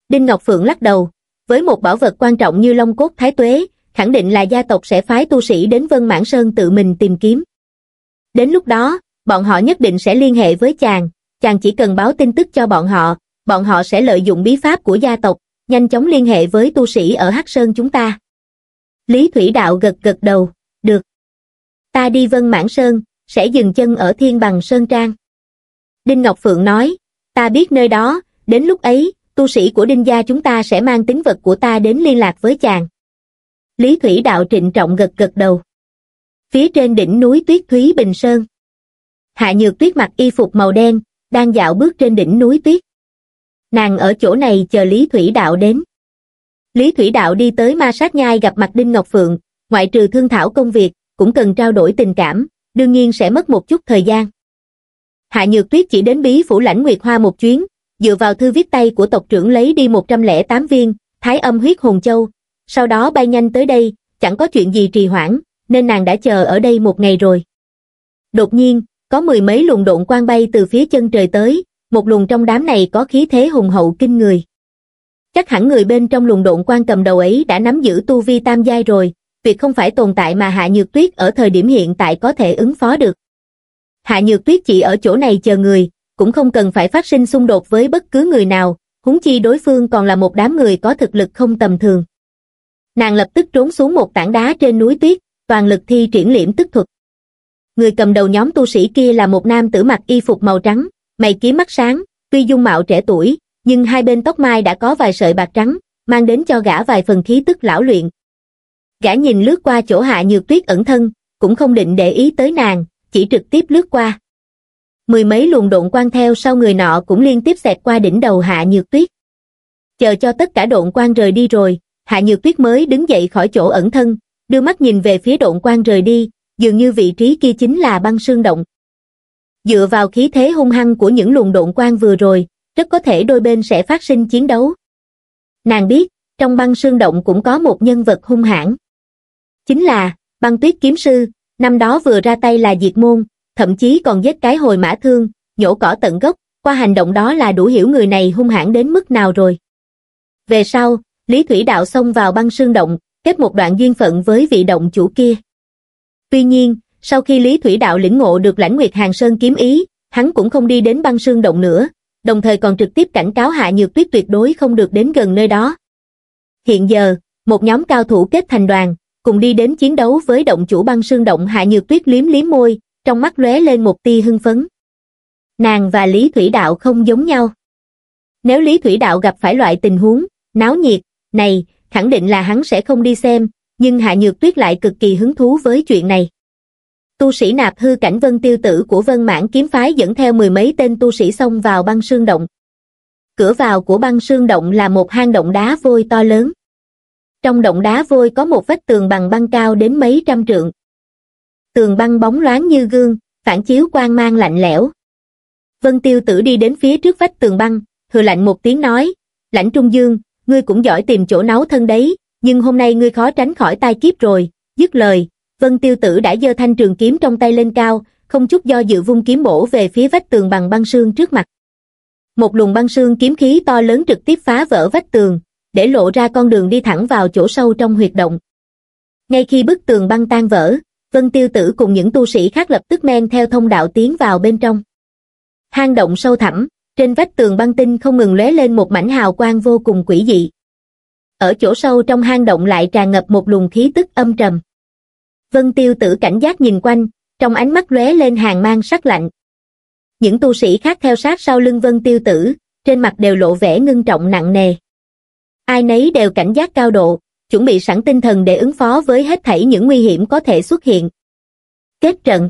Đinh Ngọc Phượng lắc đầu, với một bảo vật quan trọng như Long Cốt Thái Tuế, khẳng định là gia tộc sẽ phái tu sĩ đến Vân Mãn Sơn tự mình tìm kiếm. Đến lúc đó, bọn họ nhất định sẽ liên hệ với chàng, chàng chỉ cần báo tin tức cho bọn họ, bọn họ sẽ lợi dụng bí pháp của gia tộc, nhanh chóng liên hệ với tu sĩ ở Hắc Sơn chúng ta. Lý Thủy Đạo gật gật đầu, được. Ta đi Vân Mãn Sơn, sẽ dừng chân ở Thiên Bằng Sơn Trang. Đinh Ngọc Phượng nói, ta biết nơi đó, đến lúc ấy, tu sĩ của Đinh gia chúng ta sẽ mang tín vật của ta đến liên lạc với chàng. Lý Thủy Đạo trịnh trọng gật gật đầu. Phía trên đỉnh núi Tuyết Thúy Bình Sơn, Hạ Nhược Tuyết mặc y phục màu đen, đang dạo bước trên đỉnh núi tuyết. Nàng ở chỗ này chờ Lý Thủy Đạo đến. Lý Thủy Đạo đi tới Ma Sát Nhai gặp mặt Đinh Ngọc Phượng, ngoại trừ thương thảo công việc, cũng cần trao đổi tình cảm, đương nhiên sẽ mất một chút thời gian. Hạ Nhược Tuyết chỉ đến bí phủ Lãnh Nguyệt Hoa một chuyến, dựa vào thư viết tay của tộc trưởng lấy đi một trăm lẻ tám viên Thái Âm Huyết Hồn Châu, sau đó bay nhanh tới đây, chẳng có chuyện gì trì hoãn, nên nàng đã chờ ở đây một ngày rồi. Đột nhiên, có mười mấy luồng độn quang bay từ phía chân trời tới, một luồng trong đám này có khí thế hùng hậu kinh người. Chắc hẳn người bên trong luồng độn quang cầm đầu ấy đã nắm giữ tu vi tam giai rồi, việc không phải tồn tại mà Hạ Nhược Tuyết ở thời điểm hiện tại có thể ứng phó được. Hạ Nhược Tuyết chỉ ở chỗ này chờ người, cũng không cần phải phát sinh xung đột với bất cứ người nào, huống chi đối phương còn là một đám người có thực lực không tầm thường. Nàng lập tức trốn xuống một tảng đá trên núi tuyết, toàn lực thi triển liễm tức thuật. Người cầm đầu nhóm tu sĩ kia là một nam tử mặc y phục màu trắng, mày kiếm mắt sáng, tuy dung mạo trẻ tuổi, nhưng hai bên tóc mai đã có vài sợi bạc trắng, mang đến cho gã vài phần khí tức lão luyện. Gã nhìn lướt qua chỗ Hạ Nhược Tuyết ẩn thân, cũng không định để ý tới nàng, chỉ trực tiếp lướt qua. Mười mấy luồng độn quang theo sau người nọ cũng liên tiếp xẹt qua đỉnh đầu Hạ Nhược Tuyết. Chờ cho tất cả độn quang rời đi rồi, Hạ Nhược Tuyết mới đứng dậy khỏi chỗ ẩn thân, đưa mắt nhìn về phía độn quang rời đi, dường như vị trí kia chính là Băng Sương Động. Dựa vào khí thế hung hăng của những luồng độn quang vừa rồi, rất có thể đôi bên sẽ phát sinh chiến đấu. Nàng biết, trong Băng Sương Động cũng có một nhân vật hung hãn. Chính là Băng Tuyết Kiếm Sư, năm đó vừa ra tay là diệt môn, thậm chí còn giết cái hồi mã thương, nhổ cỏ tận gốc, qua hành động đó là đủ hiểu người này hung hãn đến mức nào rồi. Về sau, Lý Thủy Đạo xông vào Băng Sương Động, kết một đoạn duyên phận với vị động chủ kia. Tuy nhiên, sau khi Lý Thủy Đạo lĩnh ngộ được Lãnh Nguyệt Hàng Sơn kiếm ý, hắn cũng không đi đến Băng Sương Động nữa, đồng thời còn trực tiếp cảnh cáo Hạ Nhược Tuyết tuyệt đối không được đến gần nơi đó. Hiện giờ, một nhóm cao thủ kết thành đoàn, cùng đi đến chiến đấu với động chủ Băng Sương Động. Hạ Nhược Tuyết liếm liếm môi, trong mắt lóe lên một tia hưng phấn. Nàng và Lý Thủy Đạo không giống nhau. Nếu Lý Thủy Đạo gặp phải loại tình huống náo nhiệt này, khẳng định là hắn sẽ không đi xem, nhưng Hạ Nhược Tuyết lại cực kỳ hứng thú với chuyện này. Tu sĩ nạp hư cảnh Vân Tiêu Tử của Vân Mãn kiếm phái dẫn theo mười mấy tên tu sĩ xông vào Băng Sương Động. Cửa vào của Băng Sương Động là một hang động đá vôi to lớn. Trong động đá vôi có một vách tường bằng băng cao đến mấy trăm trượng. Tường băng bóng loáng như gương, phản chiếu quang mang lạnh lẽo. Vân Tiêu Tử đi đến phía trước vách tường băng, hừ lạnh một tiếng nói, Lãnh Trung Dương, ngươi cũng giỏi tìm chỗ náu thân đấy, nhưng hôm nay ngươi khó tránh khỏi tai kiếp rồi. Dứt lời, Vân Tiêu Tử đã giơ thanh trường kiếm trong tay lên cao, không chút do dự vung kiếm bổ về phía vách tường bằng băng sương trước mặt. Một luồng băng sương kiếm khí to lớn trực tiếp phá vỡ vách tường, để lộ ra con đường đi thẳng vào chỗ sâu trong huyệt động. Ngay khi bức tường băng tan vỡ, Vân Tiêu Tử cùng những tu sĩ khác lập tức men theo thông đạo tiến vào bên trong. Hang động sâu thẳm, trên vách tường băng tinh không ngừng lóe lên một mảnh hào quang vô cùng quỷ dị. Ở chỗ sâu trong hang động lại tràn ngập một luồng khí tức âm trầm. Vân Tiêu Tử cảnh giác nhìn quanh, trong ánh mắt lóe lên hàn mang sắc lạnh. Những tu sĩ khác theo sát sau lưng Vân Tiêu Tử, trên mặt đều lộ vẻ ngưng trọng nặng nề. Ai nấy đều cảnh giác cao độ, chuẩn bị sẵn tinh thần để ứng phó với hết thảy những nguy hiểm có thể xuất hiện. Kết trận.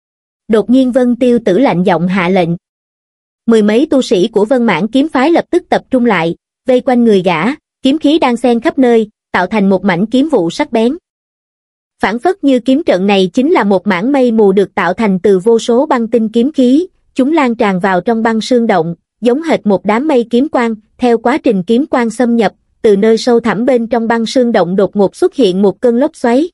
Đột nhiên Vân Tiêu Tử lạnh giọng hạ lệnh. Mười mấy tu sĩ của Vân Mãn kiếm phái lập tức tập trung lại, vây quanh người gã, kiếm khí đang xen khắp nơi, tạo thành một mảnh kiếm vụ sắc bén. Phản phất như kiếm trận này chính là một mảng mây mù được tạo thành từ vô số băng tinh kiếm khí, chúng lan tràn vào trong băng sương động, giống hệt một đám mây kiếm quang. Theo quá trình kiếm quang xâm nhập, từ nơi sâu thẳm bên trong băng sương động đột ngột xuất hiện một cơn lốc xoáy.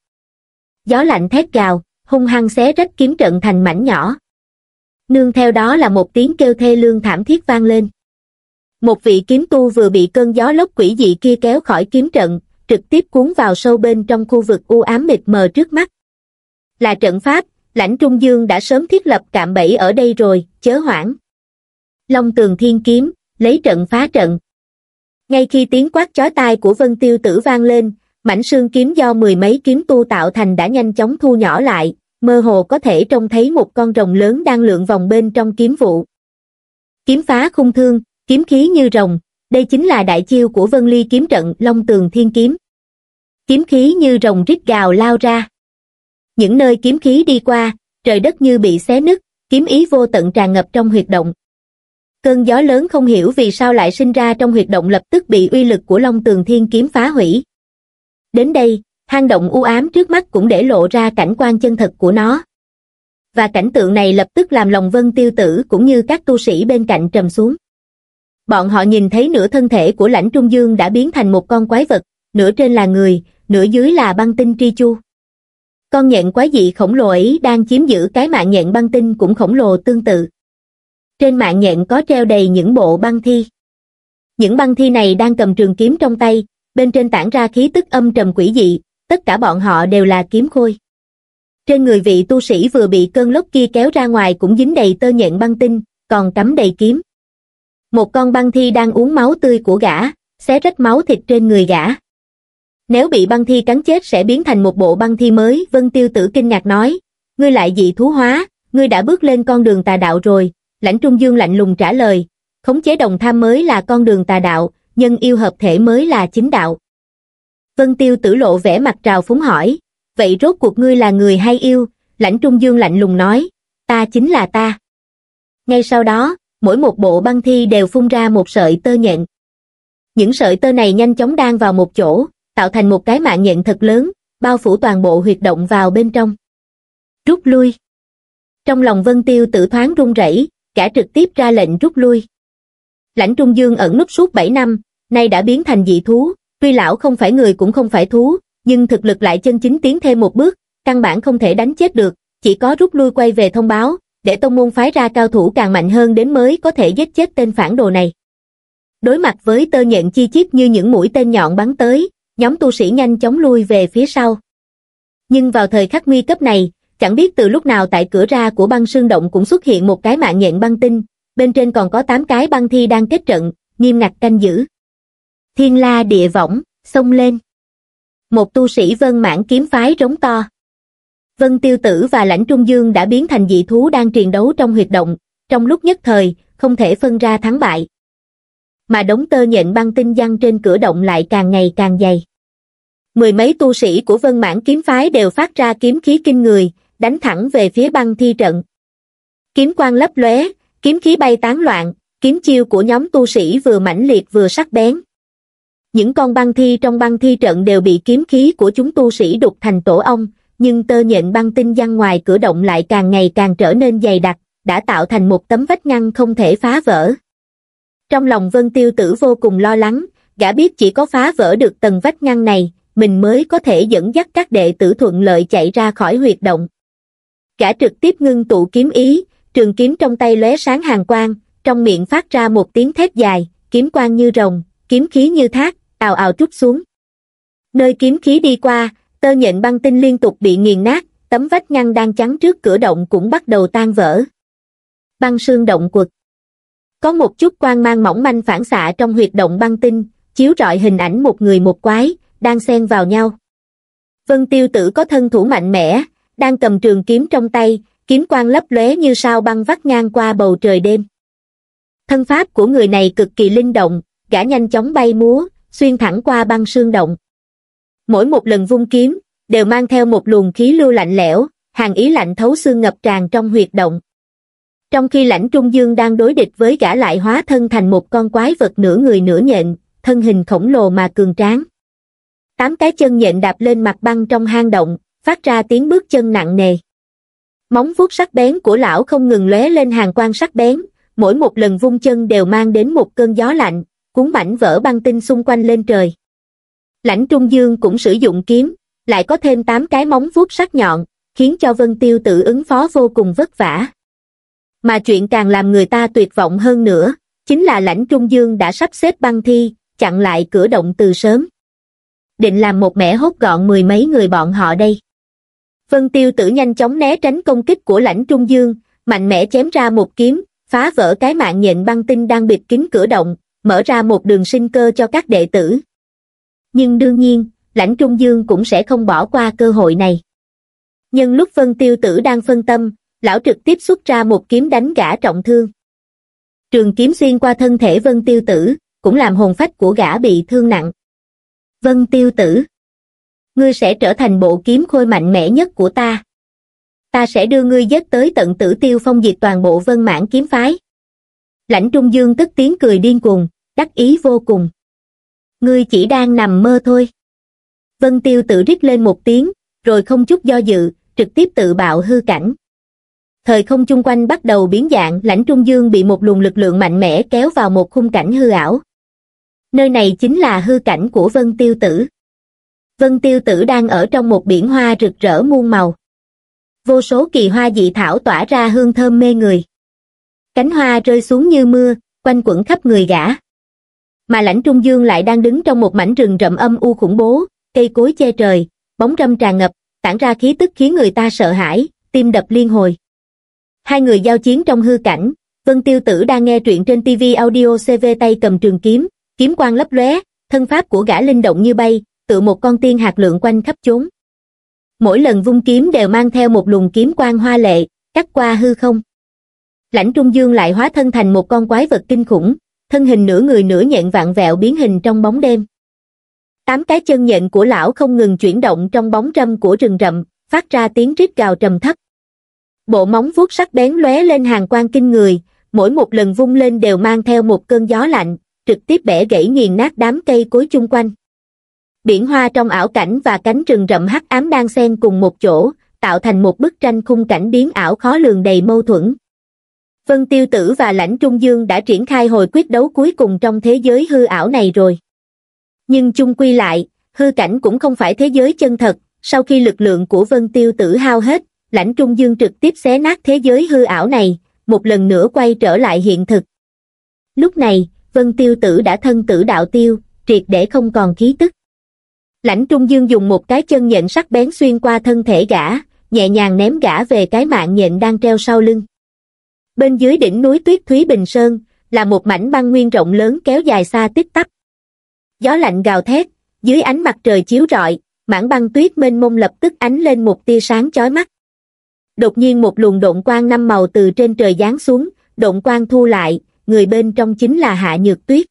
Gió lạnh thét gào, hung hăng xé rách kiếm trận thành mảnh nhỏ. Nương theo đó là một tiếng kêu thê lương thảm thiết vang lên. Một vị kiếm tu vừa bị cơn gió lốc quỷ dị kia kéo khỏi kiếm trận, trực tiếp cuốn vào sâu bên trong khu vực u ám mịt mờ trước mắt. Là trận pháp, Lãnh Trung Dương đã sớm thiết lập cạm bẫy ở đây rồi, chớ hoảng. Long Tường Thiên Kiếm, lấy trận phá trận. Ngay khi tiếng quát chói tai của Vân Tiêu Tử vang lên, mảnh xương kiếm do mười mấy kiếm tu tạo thành đã nhanh chóng thu nhỏ lại, mơ hồ có thể trông thấy một con rồng lớn đang lượn vòng bên trong kiếm vụ. Kiếm phá khung thương, kiếm khí như rồng, đây chính là đại chiêu của Vân Ly kiếm trận Long Tường Thiên Kiếm. Kiếm khí như rồng rít gào lao ra. Những nơi kiếm khí đi qua, trời đất như bị xé nứt, kiếm ý vô tận tràn ngập trong huyệt động. Cơn gió lớn không hiểu vì sao lại sinh ra trong huyệt động lập tức bị uy lực của Long Tường Thiên Kiếm phá hủy. Đến đây, hang động u ám trước mắt cũng để lộ ra cảnh quan chân thật của nó. Và cảnh tượng này lập tức làm lòng Vân Tiêu Tử cũng như các tu sĩ bên cạnh trầm xuống. Bọn họ nhìn thấy nửa thân thể của Lãnh Trung Dương đã biến thành một con quái vật, nửa trên là người, nửa dưới là băng tinh tri chu. Con nhện quái dị khổng lồ ấy đang chiếm giữ cái mạng nhện băng tinh cũng khổng lồ tương tự. Trên mạng nhện có treo đầy những bộ băng thi. Những băng thi này đang cầm trường kiếm trong tay, bên trên tản ra khí tức âm trầm quỷ dị, tất cả bọn họ đều là kiếm khôi. Trên người vị tu sĩ vừa bị cơn lốc kia kéo ra ngoài cũng dính đầy tơ nhện băng tinh, còn cắm đầy kiếm. Một con băng thi đang uống máu tươi của gã, xé rách máu thịt trên người gã. Nếu bị băng thi cắn chết sẽ biến thành một bộ băng thi mới, Vân Tiêu Tử kinh ngạc nói, ngươi lại dị thú hóa, ngươi đã bước lên con đường tà đạo rồi. Lãnh Trung Dương lạnh lùng trả lời, khống chế đồng tham mới là con đường tà đạo, nhân yêu hợp thể mới là chính đạo. Vân Tiêu Tử lộ vẻ mặt trào phúng hỏi, vậy rốt cuộc ngươi là người hay yêu? Lãnh Trung Dương lạnh lùng nói, ta chính là ta. Ngay sau đó, mỗi một bộ băng thi đều phun ra một sợi tơ nhện. Những sợi tơ này nhanh chóng đan vào một chỗ, tạo thành một cái mạng nhện thật lớn, bao phủ toàn bộ huyệt động vào bên trong. Rút lui. Trong lòng Vân Tiêu Tử thoáng run rẩy, gã trực tiếp ra lệnh rút lui. Lãnh Trung Dương ẩn núp suốt bảy năm, nay đã biến thành dị thú, tuy lão không phải người cũng không phải thú, nhưng thực lực lại chân chính tiến thêm một bước, căn bản không thể đánh chết được, chỉ có rút lui quay về thông báo, để tông môn phái ra cao thủ càng mạnh hơn đến mới có thể giết chết tên phản đồ này. Đối mặt với tơ nhện chi chít như những mũi tên nhọn bắn tới, nhóm tu sĩ nhanh chóng lui về phía sau. Nhưng vào thời khắc nguy cấp này, chẳng biết từ lúc nào tại cửa ra của băng sương động cũng xuất hiện một cái mạng nhện băng tinh, bên trên còn có tám cái băng thi đang kết trận, nghiêm ngặt canh giữ. Thiên la địa võng, xông lên. Một tu sĩ Vân Mãn kiếm phái rống to. Vân Tiêu Tử và Lãnh Trung Dương đã biến thành dị thú đang triền đấu trong huyệt động, trong lúc nhất thời, không thể phân ra thắng bại. Mà đống tơ nhện băng tinh giăng trên cửa động lại càng ngày càng dày. Mười mấy tu sĩ của Vân Mãn kiếm phái đều phát ra kiếm khí kinh người, đánh thẳng về phía băng thi trận. Kiếm quang lấp lóe, kiếm khí bay tán loạn, kiếm chiêu của nhóm tu sĩ vừa mãnh liệt vừa sắc bén. Những con băng thi trong băng thi trận đều bị kiếm khí của chúng tu sĩ đục thành tổ ong, nhưng tơ nhện băng tinh giăng ngoài cửa động lại càng ngày càng trở nên dày đặc, đã tạo thành một tấm vách ngăn không thể phá vỡ. Trong lòng Vân Tiêu Tử vô cùng lo lắng, gã biết chỉ có phá vỡ được tầng vách ngăn này, mình mới có thể dẫn dắt các đệ tử thuận lợi chạy ra khỏi huyệt động. Gã trực tiếp ngưng tụ kiếm ý, trường kiếm trong tay lóe sáng hàn quang, trong miệng phát ra một tiếng thét dài, kiếm quang như rồng, kiếm khí như thác, ào ào trút xuống. Nơi kiếm khí đi qua, tơ nhện băng tinh liên tục bị nghiền nát, tấm vách ngăn đang chắn trước cửa động cũng bắt đầu tan vỡ. Băng sương động quật. Có một chút quang mang mỏng manh phản xạ trong huyệt động băng tinh, chiếu rọi hình ảnh một người một quái, đang xen vào nhau. Vân Tiêu Tử có thân thủ mạnh mẽ, đang cầm trường kiếm trong tay, kiếm quang lấp lóe như sao băng vắt ngang qua bầu trời đêm. Thân pháp của người này cực kỳ linh động, gã nhanh chóng bay múa, xuyên thẳng qua băng sương động. Mỗi một lần vung kiếm, đều mang theo một luồng khí lưu lạnh lẽo, hàn ý lạnh thấu xương ngập tràn trong huyệt động. Trong khi Lãnh Trung Dương đang đối địch với gã lại hóa thân thành một con quái vật nửa người nửa nhện, thân hình khổng lồ mà cường tráng. Tám cái chân nhện đạp lên mặt băng trong hang động, phát ra tiếng bước chân nặng nề. Móng vuốt sắc bén của lão không ngừng lóe lên hàn quang sắc bén, mỗi một lần vung chân đều mang đến một cơn gió lạnh, cuốn mảnh vỡ băng tinh xung quanh lên trời. Lãnh Trung Dương cũng sử dụng kiếm, lại có thêm tám cái móng vuốt sắc nhọn, khiến cho Vân Tiêu Tử ứng phó vô cùng vất vả. Mà chuyện càng làm người ta tuyệt vọng hơn nữa, chính là Lãnh Trung Dương đã sắp xếp băng thi, chặn lại cửa động từ sớm. Định làm một mẻ hốt gọn mười mấy người bọn họ đây. Vân Tiêu Tử nhanh chóng né tránh công kích của Lãnh Trung Dương, mạnh mẽ chém ra một kiếm, phá vỡ cái mạng nhện băng tinh đang bịt kín cửa động, mở ra một đường sinh cơ cho các đệ tử. Nhưng đương nhiên, Lãnh Trung Dương cũng sẽ không bỏ qua cơ hội này. Nhân lúc Vân Tiêu Tử đang phân tâm, lão trực tiếp xuất ra một kiếm đánh gã trọng thương. Trường kiếm xuyên qua thân thể Vân Tiêu Tử, cũng làm hồn phách của gã bị thương nặng. Vân Tiêu Tử, ngươi sẽ trở thành bộ kiếm khôi mạnh mẽ nhất của ta. Ta sẽ đưa ngươi giết tới tận Tử Tiêu Phong, diệt toàn bộ Vân Mãn kiếm phái. Lãnh Trung Dương cất tiếng cười điên cuồng, đắc ý vô cùng. Ngươi chỉ đang nằm mơ thôi. Vân Tiêu Tử rít lên một tiếng, rồi không chút do dự, trực tiếp tự bạo hư cảnh. Thời không chung quanh bắt đầu biến dạng, Lãnh Trung Dương bị một luồng lực lượng mạnh mẽ kéo vào một khung cảnh hư ảo. Nơi này chính là hư cảnh của Vân Tiêu Tử. Vân Tiêu Tử đang ở trong một biển hoa rực rỡ muôn màu. Vô số kỳ hoa dị thảo tỏa ra hương thơm mê người. Cánh hoa rơi xuống như mưa, quanh quẩn khắp người gã. Mà Lãnh Trung Dương lại đang đứng trong một mảnh rừng rậm âm u khủng bố, cây cối che trời, bóng râm tràn ngập, tản ra khí tức khiến người ta sợ hãi, tim đập liên hồi. Hai người giao chiến trong hư cảnh. Vân Tiêu Tử đang nghe truyện trên ti vi Audio xê vê, tay cầm trường kiếm, kiếm quang lấp lóe, thân pháp của gã linh động như bay, tựa một con tiên hạc lượn quanh khắp chốn. Mỗi lần vung kiếm đều mang theo một luồng kiếm quang hoa lệ, cắt qua hư không. Lãnh Trung Dương lại hóa thân thành một con quái vật kinh khủng, thân hình nửa người nửa nhện vặn vẹo biến hình trong bóng đêm. Tám cái chân nhện của lão không ngừng chuyển động trong bóng râm của rừng rậm, phát ra tiếng rít gào trầm thấp. Bộ móng vuốt sắc bén lóe lên hàn quang kinh người, mỗi một lần vung lên đều mang theo một cơn gió lạnh, trực tiếp bẻ gãy nghiền nát đám cây cối chung quanh. Biển hoa trong ảo cảnh và cánh rừng rậm hắc ám đan xen cùng một chỗ, tạo thành một bức tranh khung cảnh biến ảo khó lường đầy mâu thuẫn. Vân Tiêu Tử và Lãnh Trung Dương đã triển khai hồi quyết đấu cuối cùng trong thế giới hư ảo này rồi. Nhưng chung quy lại, hư cảnh cũng không phải thế giới chân thật, sau khi lực lượng của Vân Tiêu Tử hao hết, Lãnh Trung Dương trực tiếp xé nát thế giới hư ảo này, một lần nữa quay trở lại hiện thực. Lúc này, Vân Tiêu Tử đã thân tử đạo tiêu, triệt để không còn khí tức. Lãnh Trung Dương dùng một cái chân nhện sắc bén xuyên qua thân thể gã, nhẹ nhàng ném gã về cái mạng nhện đang treo sau lưng. Bên dưới đỉnh núi Tuyết Thúy Bình Sơn, là một mảnh băng nguyên rộng lớn kéo dài xa tích tắp. Gió lạnh gào thét, dưới ánh mặt trời chiếu rọi, mảng băng tuyết mênh mông lập tức ánh lên một tia sáng chói mắt. Đột nhiên một luồng độn quang năm màu từ trên trời giáng xuống, độn quang thu lại, người bên trong chính là Hạ Nhược Tuyết.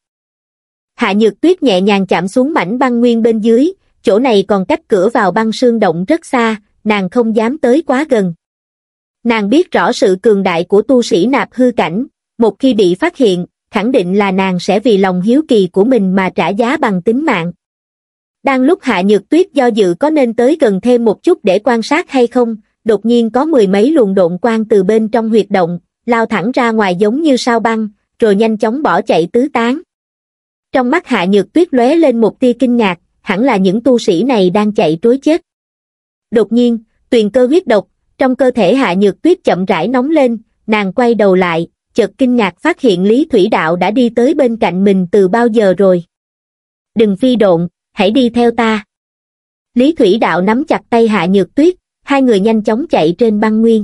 Hạ Nhược Tuyết nhẹ nhàng chạm xuống mảnh băng nguyên bên dưới, chỗ này còn cách cửa vào băng sương động rất xa, nàng không dám tới quá gần. Nàng biết rõ sự cường đại của tu sĩ nạp hư cảnh, một khi bị phát hiện, khẳng định là nàng sẽ vì lòng hiếu kỳ của mình mà trả giá bằng tính mạng. Đang lúc Hạ Nhược Tuyết do dự có nên tới gần thêm một chút để quan sát hay không, đột nhiên có mười mấy luồng độn quang từ bên trong huyệt động, lao thẳng ra ngoài giống như sao băng, rồi nhanh chóng bỏ chạy tứ tán. Trong mắt Hạ Nhược Tuyết lóe lên một tia kinh ngạc, hẳn là những tu sĩ này đang chạy trối chết. Đột nhiên, tuyền cơ huyết độc, trong cơ thể Hạ Nhược Tuyết chậm rãi nóng lên, nàng quay đầu lại, chợt kinh ngạc phát hiện Lý Thủy Đạo đã đi tới bên cạnh mình từ bao giờ rồi. Đừng phi độn, hãy đi theo ta. Lý Thủy Đạo nắm chặt tay Hạ Nhược Tuyết, hai người nhanh chóng chạy trên băng nguyên.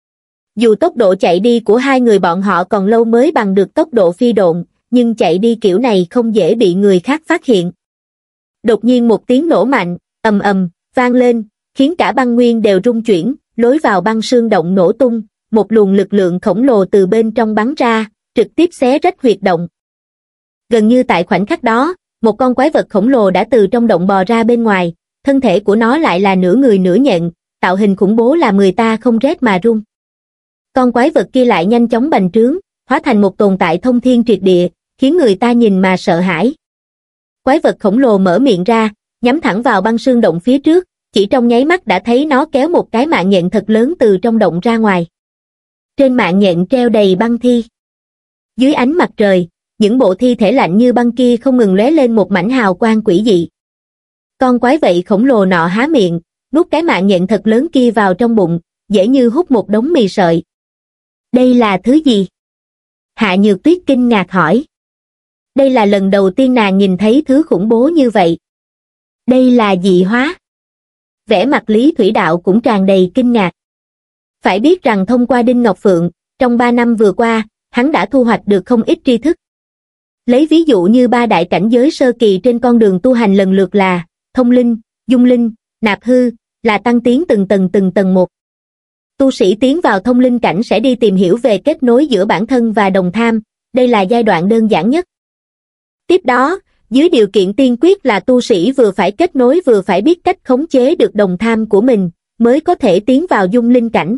Dù tốc độ chạy đi của hai người bọn họ còn lâu mới bằng được tốc độ phi độn, nhưng chạy đi kiểu này không dễ bị người khác phát hiện. Đột nhiên một tiếng nổ mạnh, ầm ầm, vang lên, khiến cả băng nguyên đều rung chuyển, lối vào băng sương động nổ tung, một luồng lực lượng khổng lồ từ bên trong bắn ra, trực tiếp xé rách huyệt động. Gần như tại khoảnh khắc đó, một con quái vật khổng lồ đã từ trong động bò ra bên ngoài, thân thể của nó lại là nửa người nửa nhện, tạo hình khủng bố làm người ta không rét mà run. Con quái vật kia lại nhanh chóng bành trướng, hóa thành một tồn tại thông thiên triệt địa, khiến người ta nhìn mà sợ hãi. Quái vật khổng lồ mở miệng ra, nhắm thẳng vào băng sương động phía trước, chỉ trong nháy mắt đã thấy nó kéo một cái mạng nhện thật lớn từ trong động ra ngoài. Trên mạng nhện treo đầy băng thi. Dưới ánh mặt trời, những bộ thi thể lạnh như băng kia không ngừng lóe lên một mảnh hào quang quỷ dị. Con quái vậy khổng lồ nọ há miệng, nuốt cái mạng nhện thật lớn kia vào trong bụng, dễ như hút một đống mì sợi. Đây là thứ gì? Hạ Nhược Tuyết kinh ngạc hỏi. Đây là lần đầu tiên nàng nhìn thấy thứ khủng bố như vậy. Đây là dị hóa. Vẻ mặt Lý Thủy Đạo cũng tràn đầy kinh ngạc. Phải biết rằng thông qua Đinh Ngọc Phượng, trong ba năm vừa qua, hắn đã thu hoạch được không ít tri thức. Lấy ví dụ như ba đại cảnh giới sơ kỳ trên con đường tu hành lần lượt là thông linh, dung linh, nạp hư, là tăng tiến từng tầng từng tầng một. Tu sĩ tiến vào thông linh cảnh sẽ đi tìm hiểu về kết nối giữa bản thân và đồng tham, đây là giai đoạn đơn giản nhất. Tiếp đó, dưới điều kiện tiên quyết là tu sĩ vừa phải kết nối vừa phải biết cách khống chế được đồng tham của mình, mới có thể tiến vào dung linh cảnh.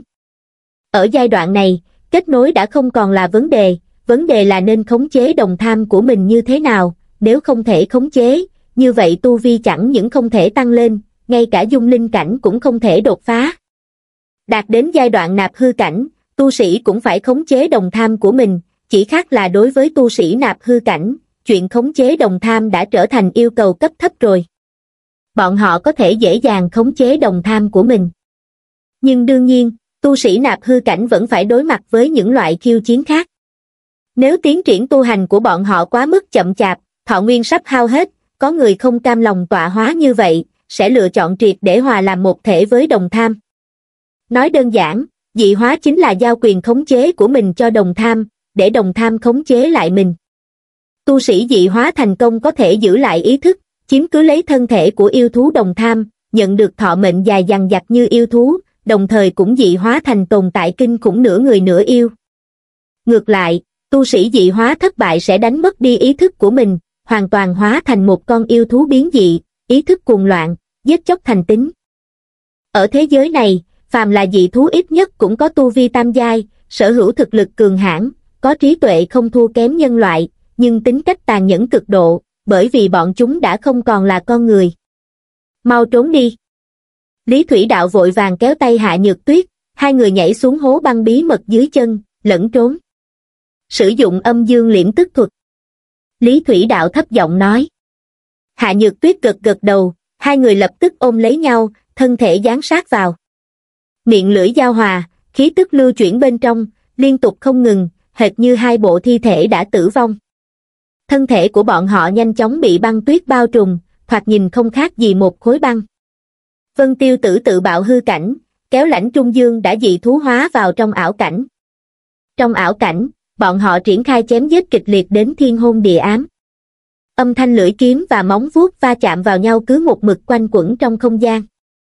Ở giai đoạn này, kết nối đã không còn là vấn đề, vấn đề là nên khống chế đồng tham của mình như thế nào, nếu không thể khống chế, như vậy tu vi chẳng những không thể tăng lên, ngay cả dung linh cảnh cũng không thể đột phá. Đạt đến giai đoạn nạp hư cảnh, tu sĩ cũng phải khống chế đồng tham của mình, chỉ khác là đối với tu sĩ nạp hư cảnh, chuyện khống chế đồng tham đã trở thành yêu cầu cấp thấp rồi. Bọn họ có thể dễ dàng khống chế đồng tham của mình. Nhưng đương nhiên, tu sĩ nạp hư cảnh vẫn phải đối mặt với những loại khiêu chiến khác. Nếu tiến triển tu hành của bọn họ quá mức chậm chạp, thọ nguyên sắp hao hết, có người không cam lòng tọa hóa như vậy, sẽ lựa chọn triệt để hòa làm một thể với đồng tham. Nói đơn giản, dị hóa chính là giao quyền khống chế của mình cho đồng tham, để đồng tham khống chế lại mình. Tu sĩ dị hóa thành công có thể giữ lại ý thức, chiếm cứ lấy thân thể của yêu thú đồng tham, nhận được thọ mệnh dài dằng dặc như yêu thú, đồng thời cũng dị hóa thành tồn tại kinh khủng nửa người nửa yêu. Ngược lại, tu sĩ dị hóa thất bại sẽ đánh mất đi ý thức của mình, hoàn toàn hóa thành một con yêu thú biến dị, ý thức cuồng loạn, giết chóc thành tính. Ở thế giới này, phàm là dị thú ít nhất cũng có tu vi tam giai, sở hữu thực lực cường hãn, có trí tuệ không thua kém nhân loại, nhưng tính cách tàn nhẫn cực độ, bởi vì bọn chúng đã không còn là con người. Mau trốn đi. Lý Thủy Đạo vội vàng kéo tay Hạ Nhược Tuyết, hai người nhảy xuống hố băng bí mật dưới chân, lẫn trốn. Sử dụng âm dương liễm tức thuật. Lý Thủy Đạo thấp giọng nói. Hạ Nhược Tuyết gật gật đầu, hai người lập tức ôm lấy nhau, thân thể dán sát vào. Miệng lưỡi giao hòa, khí tức lưu chuyển bên trong, liên tục không ngừng, hệt như hai bộ thi thể đã tử vong. Thân thể của bọn họ nhanh chóng bị băng tuyết bao trùm, thoạt nhìn không khác gì một khối băng. Vân Tiêu Tử tự bạo hư cảnh, kéo Lãnh Trung Dương đã dị thú hóa vào trong ảo cảnh. Trong ảo cảnh, bọn họ triển khai chém giết kịch liệt đến thiên hôn địa ám. Âm thanh lưỡi kiếm và móng vuốt va chạm vào nhau cứ một mực quanh quẩn trong không gian.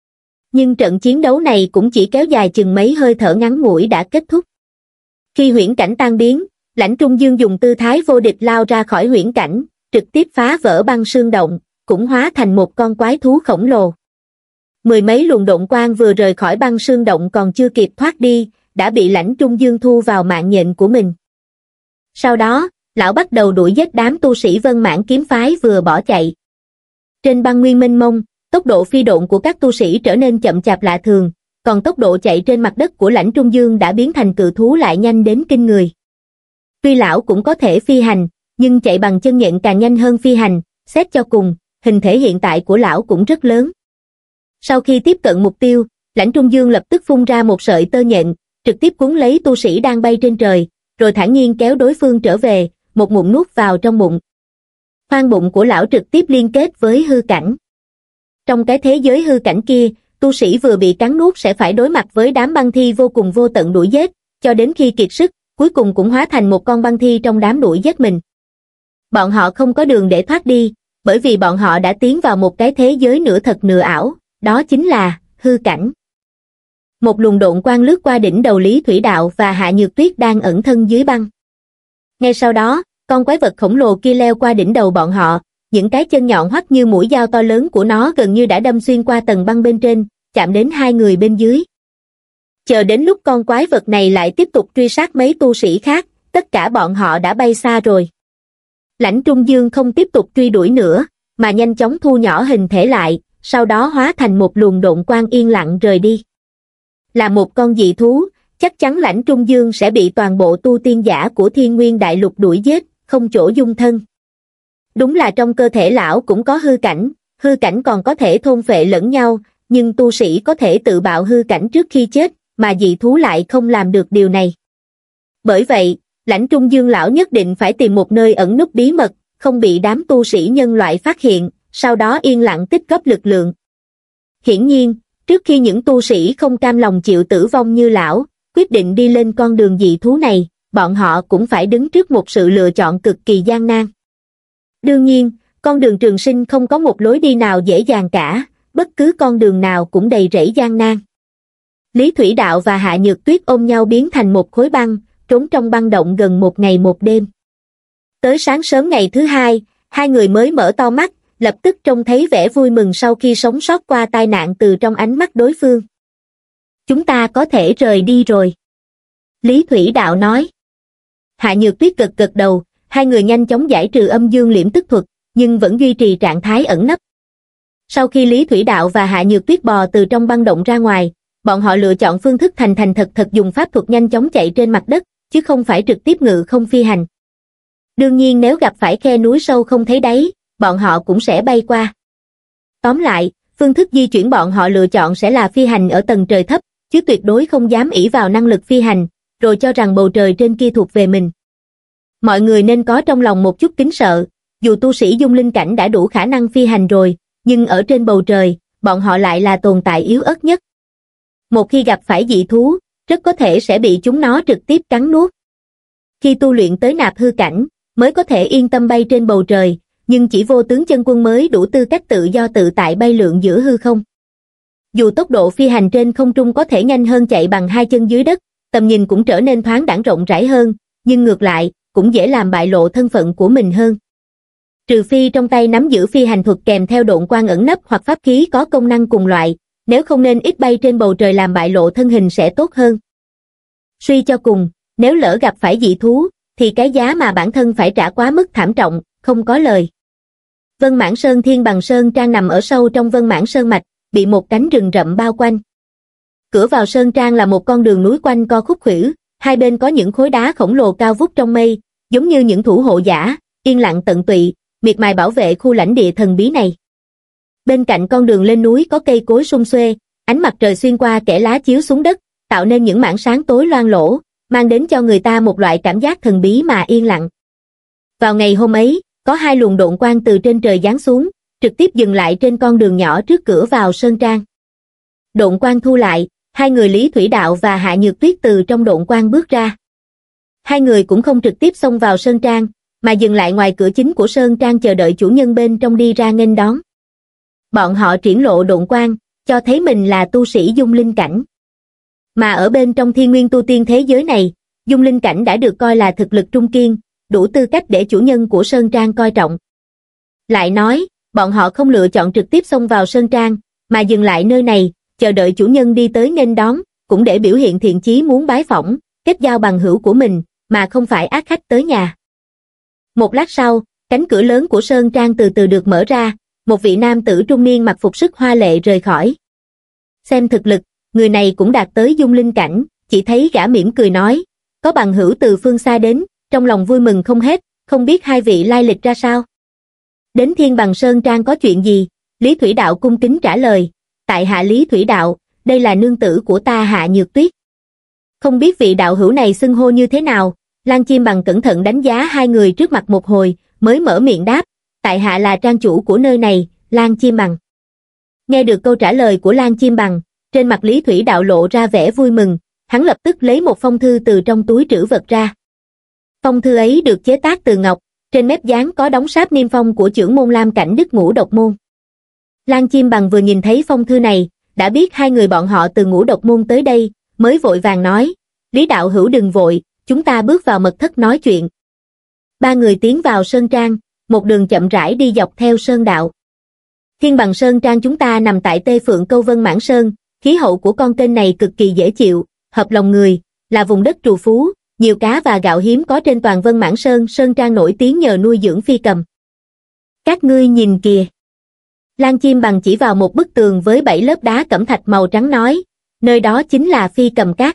Nhưng trận chiến đấu này cũng chỉ kéo dài chừng mấy hơi thở ngắn ngủi đã kết thúc. Khi huyễn cảnh tan biến, Lãnh Trung Dương dùng tư thái vô địch lao ra khỏi huyễn cảnh, trực tiếp phá vỡ băng sương động, cũng hóa thành một con quái thú khổng lồ. Mười mấy luồng độn quang vừa rời khỏi băng sương động còn chưa kịp thoát đi, đã bị Lãnh Trung Dương thu vào mạng nhện của mình. Sau đó, lão bắt đầu đuổi giết đám tu sĩ Vân Mãn kiếm phái vừa bỏ chạy. Trên băng nguyên mênh mông, tốc độ phi độn của các tu sĩ trở nên chậm chạp lạ thường, còn tốc độ chạy trên mặt đất của Lãnh Trung Dương đã biến thành cự thú lại nhanh đến kinh người. Tuy lão cũng có thể phi hành, nhưng chạy bằng chân nhện càng nhanh hơn phi hành, xét cho cùng, hình thể hiện tại của lão cũng rất lớn. Sau khi tiếp cận mục tiêu, Lãnh Trung Dương lập tức phun ra một sợi tơ nhện, trực tiếp cuốn lấy tu sĩ đang bay trên trời, rồi thản nhiên kéo đối phương trở về, một ngụm nuốt vào trong bụng. Khoang bụng của lão trực tiếp liên kết với hư cảnh. Trong cái thế giới hư cảnh kia, tu sĩ vừa bị cắn nuốt sẽ phải đối mặt với đám băng thi vô cùng vô tận đuổi giết, cho đến khi kiệt sức, cuối cùng cũng hóa thành một con băng thi trong đám đuổi giết mình. Bọn họ không có đường để thoát đi, bởi vì bọn họ đã tiến vào một cái thế giới nửa thật nửa ảo, đó chính là hư cảnh. Một luồng độn quang lướt qua đỉnh đầu Lý Thủy Đạo và Hạ Nhược Tuyết đang ẩn thân dưới băng. Ngay sau đó, con quái vật khổng lồ kia leo qua đỉnh đầu bọn họ, những cái chân nhọn hoắt như mũi dao to lớn của nó gần như đã đâm xuyên qua tầng băng bên trên, chạm đến hai người bên dưới. Chờ đến lúc con quái vật này lại tiếp tục truy sát mấy tu sĩ khác, tất cả bọn họ đã bay xa rồi. Lãnh Trung Dương không tiếp tục truy đuổi nữa, mà nhanh chóng thu nhỏ hình thể lại, sau đó hóa thành một luồng độn quang yên lặng rời đi. Là một con dị thú, chắc chắn Lãnh Trung Dương sẽ bị toàn bộ tu tiên giả của Thiên Nguyên Đại Lục đuổi giết, không chỗ dung thân. Đúng là trong cơ thể lão cũng có hư cảnh, hư cảnh còn có thể thôn phệ lẫn nhau, nhưng tu sĩ có thể tự bạo hư cảnh trước khi chết, mà dị thú lại không làm được điều này. Bởi vậy, Lãnh Trung Dương lão nhất định phải tìm một nơi ẩn núp bí mật, không bị đám tu sĩ nhân loại phát hiện, sau đó yên lặng tích góp lực lượng. Hiển nhiên, trước khi những tu sĩ không cam lòng chịu tử vong như lão, quyết định đi lên con đường dị thú này, bọn họ cũng phải đứng trước một sự lựa chọn cực kỳ gian nan. Đương nhiên, con đường trường sinh không có một lối đi nào dễ dàng cả, bất cứ con đường nào cũng đầy rẫy gian nan. Lý Thủy Đạo và Hạ Nhược Tuyết ôm nhau biến thành một khối băng, trốn trong băng động gần một ngày một đêm. Tới sáng sớm ngày thứ hai, hai người mới mở to mắt, lập tức trông thấy vẻ vui mừng sau khi sống sót qua tai nạn từ trong ánh mắt đối phương. Chúng ta có thể rời đi rồi. Lý Thủy Đạo nói. Hạ Nhược Tuyết gật gật đầu, hai người nhanh chóng giải trừ âm dương liễm tức thuật, nhưng vẫn duy trì trạng thái ẩn nấp. Sau khi Lý Thủy Đạo và Hạ Nhược Tuyết bò từ trong băng động ra ngoài, bọn họ lựa chọn phương thức thành thành thật thật dùng pháp thuật nhanh chóng chạy trên mặt đất, chứ không phải trực tiếp ngự không phi hành. Đương nhiên nếu gặp phải khe núi sâu không thấy đáy, bọn họ cũng sẽ bay qua. Tóm lại, phương thức di chuyển bọn họ lựa chọn sẽ là phi hành ở tầng trời thấp, chứ tuyệt đối không dám ỷ vào năng lực phi hành, rồi cho rằng bầu trời trên kia thuộc về mình. Mọi người nên có trong lòng một chút kính sợ, dù tu sĩ dung linh cảnh đã đủ khả năng phi hành rồi, nhưng ở trên bầu trời, bọn họ lại là tồn tại yếu ớt nhất. Một khi gặp phải dị thú, rất có thể sẽ bị chúng nó trực tiếp cắn nuốt. Khi tu luyện tới nạp hư cảnh, mới có thể yên tâm bay trên bầu trời, nhưng chỉ vô tướng chân quân mới đủ tư cách tự do tự tại bay lượn giữa hư không. Dù tốc độ phi hành trên không trung có thể nhanh hơn chạy bằng hai chân dưới đất, tầm nhìn cũng trở nên thoáng đãng rộng rãi hơn, nhưng ngược lại, cũng dễ làm bại lộ thân phận của mình hơn. Trừ phi trong tay nắm giữ phi hành thuật kèm theo độn quang ẩn nấp hoặc pháp khí có công năng cùng loại, nếu không nên ít bay trên bầu trời làm bại lộ thân hình sẽ tốt hơn. Suy cho cùng, nếu lỡ gặp phải dị thú, thì cái giá mà bản thân phải trả quá mức thảm trọng, không có lời. Vân Mãn Sơn Thiên Bằng Sơn Trang nằm ở sâu trong Vân Mãn Sơn Mạch, bị một cánh rừng rậm bao quanh. Cửa vào Sơn Trang là một con đường núi quanh co khúc khuỷu, hai bên có những khối đá khổng lồ cao vút trong mây, giống như những thủ hộ giả, yên lặng tận tụy, miệt mài bảo vệ khu lãnh địa thần bí này. Bên cạnh con đường lên núi có cây cối sum xuê, ánh mặt trời xuyên qua kẽ lá chiếu xuống đất, tạo nên những mảng sáng tối loang lổ, mang đến cho người ta một loại cảm giác thần bí mà yên lặng. Vào ngày hôm ấy, có hai luồng độn quang từ trên trời giáng xuống, trực tiếp dừng lại trên con đường nhỏ trước cửa vào Sơn Trang. Độn quang thu lại, hai người Lý Thủy Đạo và Hạ Nhược Tuyết từ trong độn quang bước ra. Hai người cũng không trực tiếp xông vào Sơn Trang, mà dừng lại ngoài cửa chính của Sơn Trang chờ đợi chủ nhân bên trong đi ra nghênh đón. Bọn họ triển lộ độn quang, cho thấy mình là tu sĩ dung linh cảnh. Mà ở bên trong thiên nguyên tu tiên thế giới này, dung linh cảnh đã được coi là thực lực trung kiên, đủ tư cách để chủ nhân của Sơn Trang coi trọng. Lại nói, bọn họ không lựa chọn trực tiếp xông vào Sơn Trang, mà dừng lại nơi này, chờ đợi chủ nhân đi tới nghênh đón, cũng để biểu hiện thiện chí muốn bái phỏng, kết giao bằng hữu của mình, mà không phải ác khách tới nhà. Một lát sau, cánh cửa lớn của Sơn Trang từ từ được mở ra, một vị nam tử trung niên mặc phục sức hoa lệ rời khỏi. Xem thực lực, người này cũng đạt tới dung linh cảnh, chỉ thấy gã mỉm cười nói, có bằng hữu từ phương xa đến, trong lòng vui mừng không hết, không biết hai vị lai lịch ra sao. Đến Thiên Bằng Sơn Trang có chuyện gì? Lý Thủy Đạo cung kính trả lời, tại hạ Lý Thủy Đạo, đây là nương tử của ta Hạ Nhược Tuyết. Không biết vị đạo hữu này xưng hô như thế nào? Lan Chim Bằng cẩn thận đánh giá hai người trước mặt một hồi, mới mở miệng đáp, tại hạ là trang chủ của nơi này, Lan Chim Bằng. Nghe được câu trả lời của Lan Chim Bằng, trên mặt Lý Thủy Đạo lộ ra vẻ vui mừng, hắn lập tức lấy một phong thư từ trong túi trữ vật ra. Phong thư ấy được chế tác từ ngọc, trên mép dán có đóng sáp niêm phong của chưởng môn Lam Cảnh Đức Ngũ Độc Môn. Lan Chim Bằng vừa nhìn thấy phong thư này, đã biết hai người bọn họ từ Ngũ Độc Môn tới đây, mới vội vàng nói, Lý đạo hữu đừng vội, chúng ta bước vào mật thất nói chuyện. Ba người tiến vào Sơn Trang, một đường chậm rãi đi dọc theo sơn đạo. Thiên Bằng Sơn Trang chúng ta nằm tại Tây Phượng Câu Vân Mãn Sơn, khí hậu của con kênh này cực kỳ dễ chịu, hợp lòng người, là vùng đất trù phú, nhiều cá và gạo hiếm có trên toàn Vân Mãn Sơn. Sơn Trang nổi tiếng nhờ nuôi dưỡng phi cầm. Các ngươi nhìn kìa. Lan Chim Bằng chỉ vào một bức tường với bảy lớp đá cẩm thạch màu trắng nói, nơi đó chính là phi cầm cát.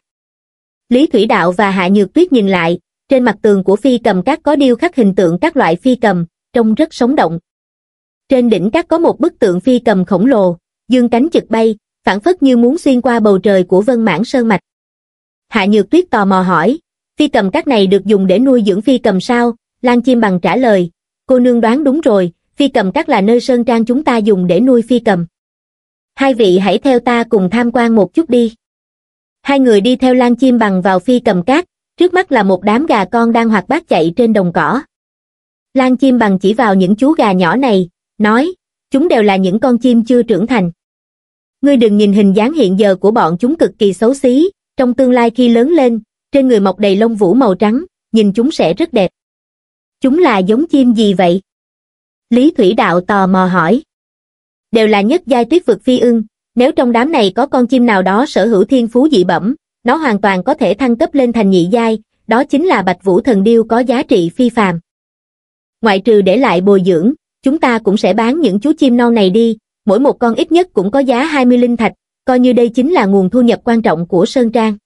Lý Thủy Đạo và Hạ Nhược Tuyết nhìn lại, trên mặt tường của phi cầm cát có điêu khắc hình tượng các loại phi cầm, trông rất sống động. Trên đỉnh cát có một bức tượng phi cầm khổng lồ, dương cánh chực bay, phảng phất như muốn xuyên qua bầu trời của Vân Mãn Sơn mạch. Hạ Nhược Tuyết tò mò hỏi, Phi cầm các này được dùng để nuôi dưỡng phi cầm sao? Lan Chim Bằng trả lời, cô nương đoán đúng rồi, phi cầm các là nơi sơn trang chúng ta dùng để nuôi phi cầm. Hai vị hãy theo ta cùng tham quan một chút đi. Hai người đi theo Lan Chim Bằng vào phi cầm cát, trước mắt là một đám gà con đang hoạt bát chạy trên đồng cỏ. Lan Chim Bằng chỉ vào những chú gà nhỏ này, nói, chúng đều là những con chim chưa trưởng thành. Ngươi đừng nhìn hình dáng hiện giờ của bọn chúng cực kỳ xấu xí, trong tương lai khi lớn lên, trên người mọc đầy lông vũ màu trắng, nhìn chúng sẽ rất đẹp. Chúng là giống chim gì vậy? Lý Thủy Đạo tò mò hỏi. Đều là nhất giai tuyết vực phi ưng, nếu trong đám này có con chim nào đó sở hữu thiên phú dị bẩm, nó hoàn toàn có thể thăng cấp lên thành nhị giai, đó chính là Bạch Vũ Thần Điêu có giá trị phi phàm. Ngoại trừ để lại bồi dưỡng, chúng ta cũng sẽ bán những chú chim non này đi, mỗi một con ít nhất cũng có giá hai mươi linh thạch, coi như đây chính là nguồn thu nhập quan trọng của Sơn Trang.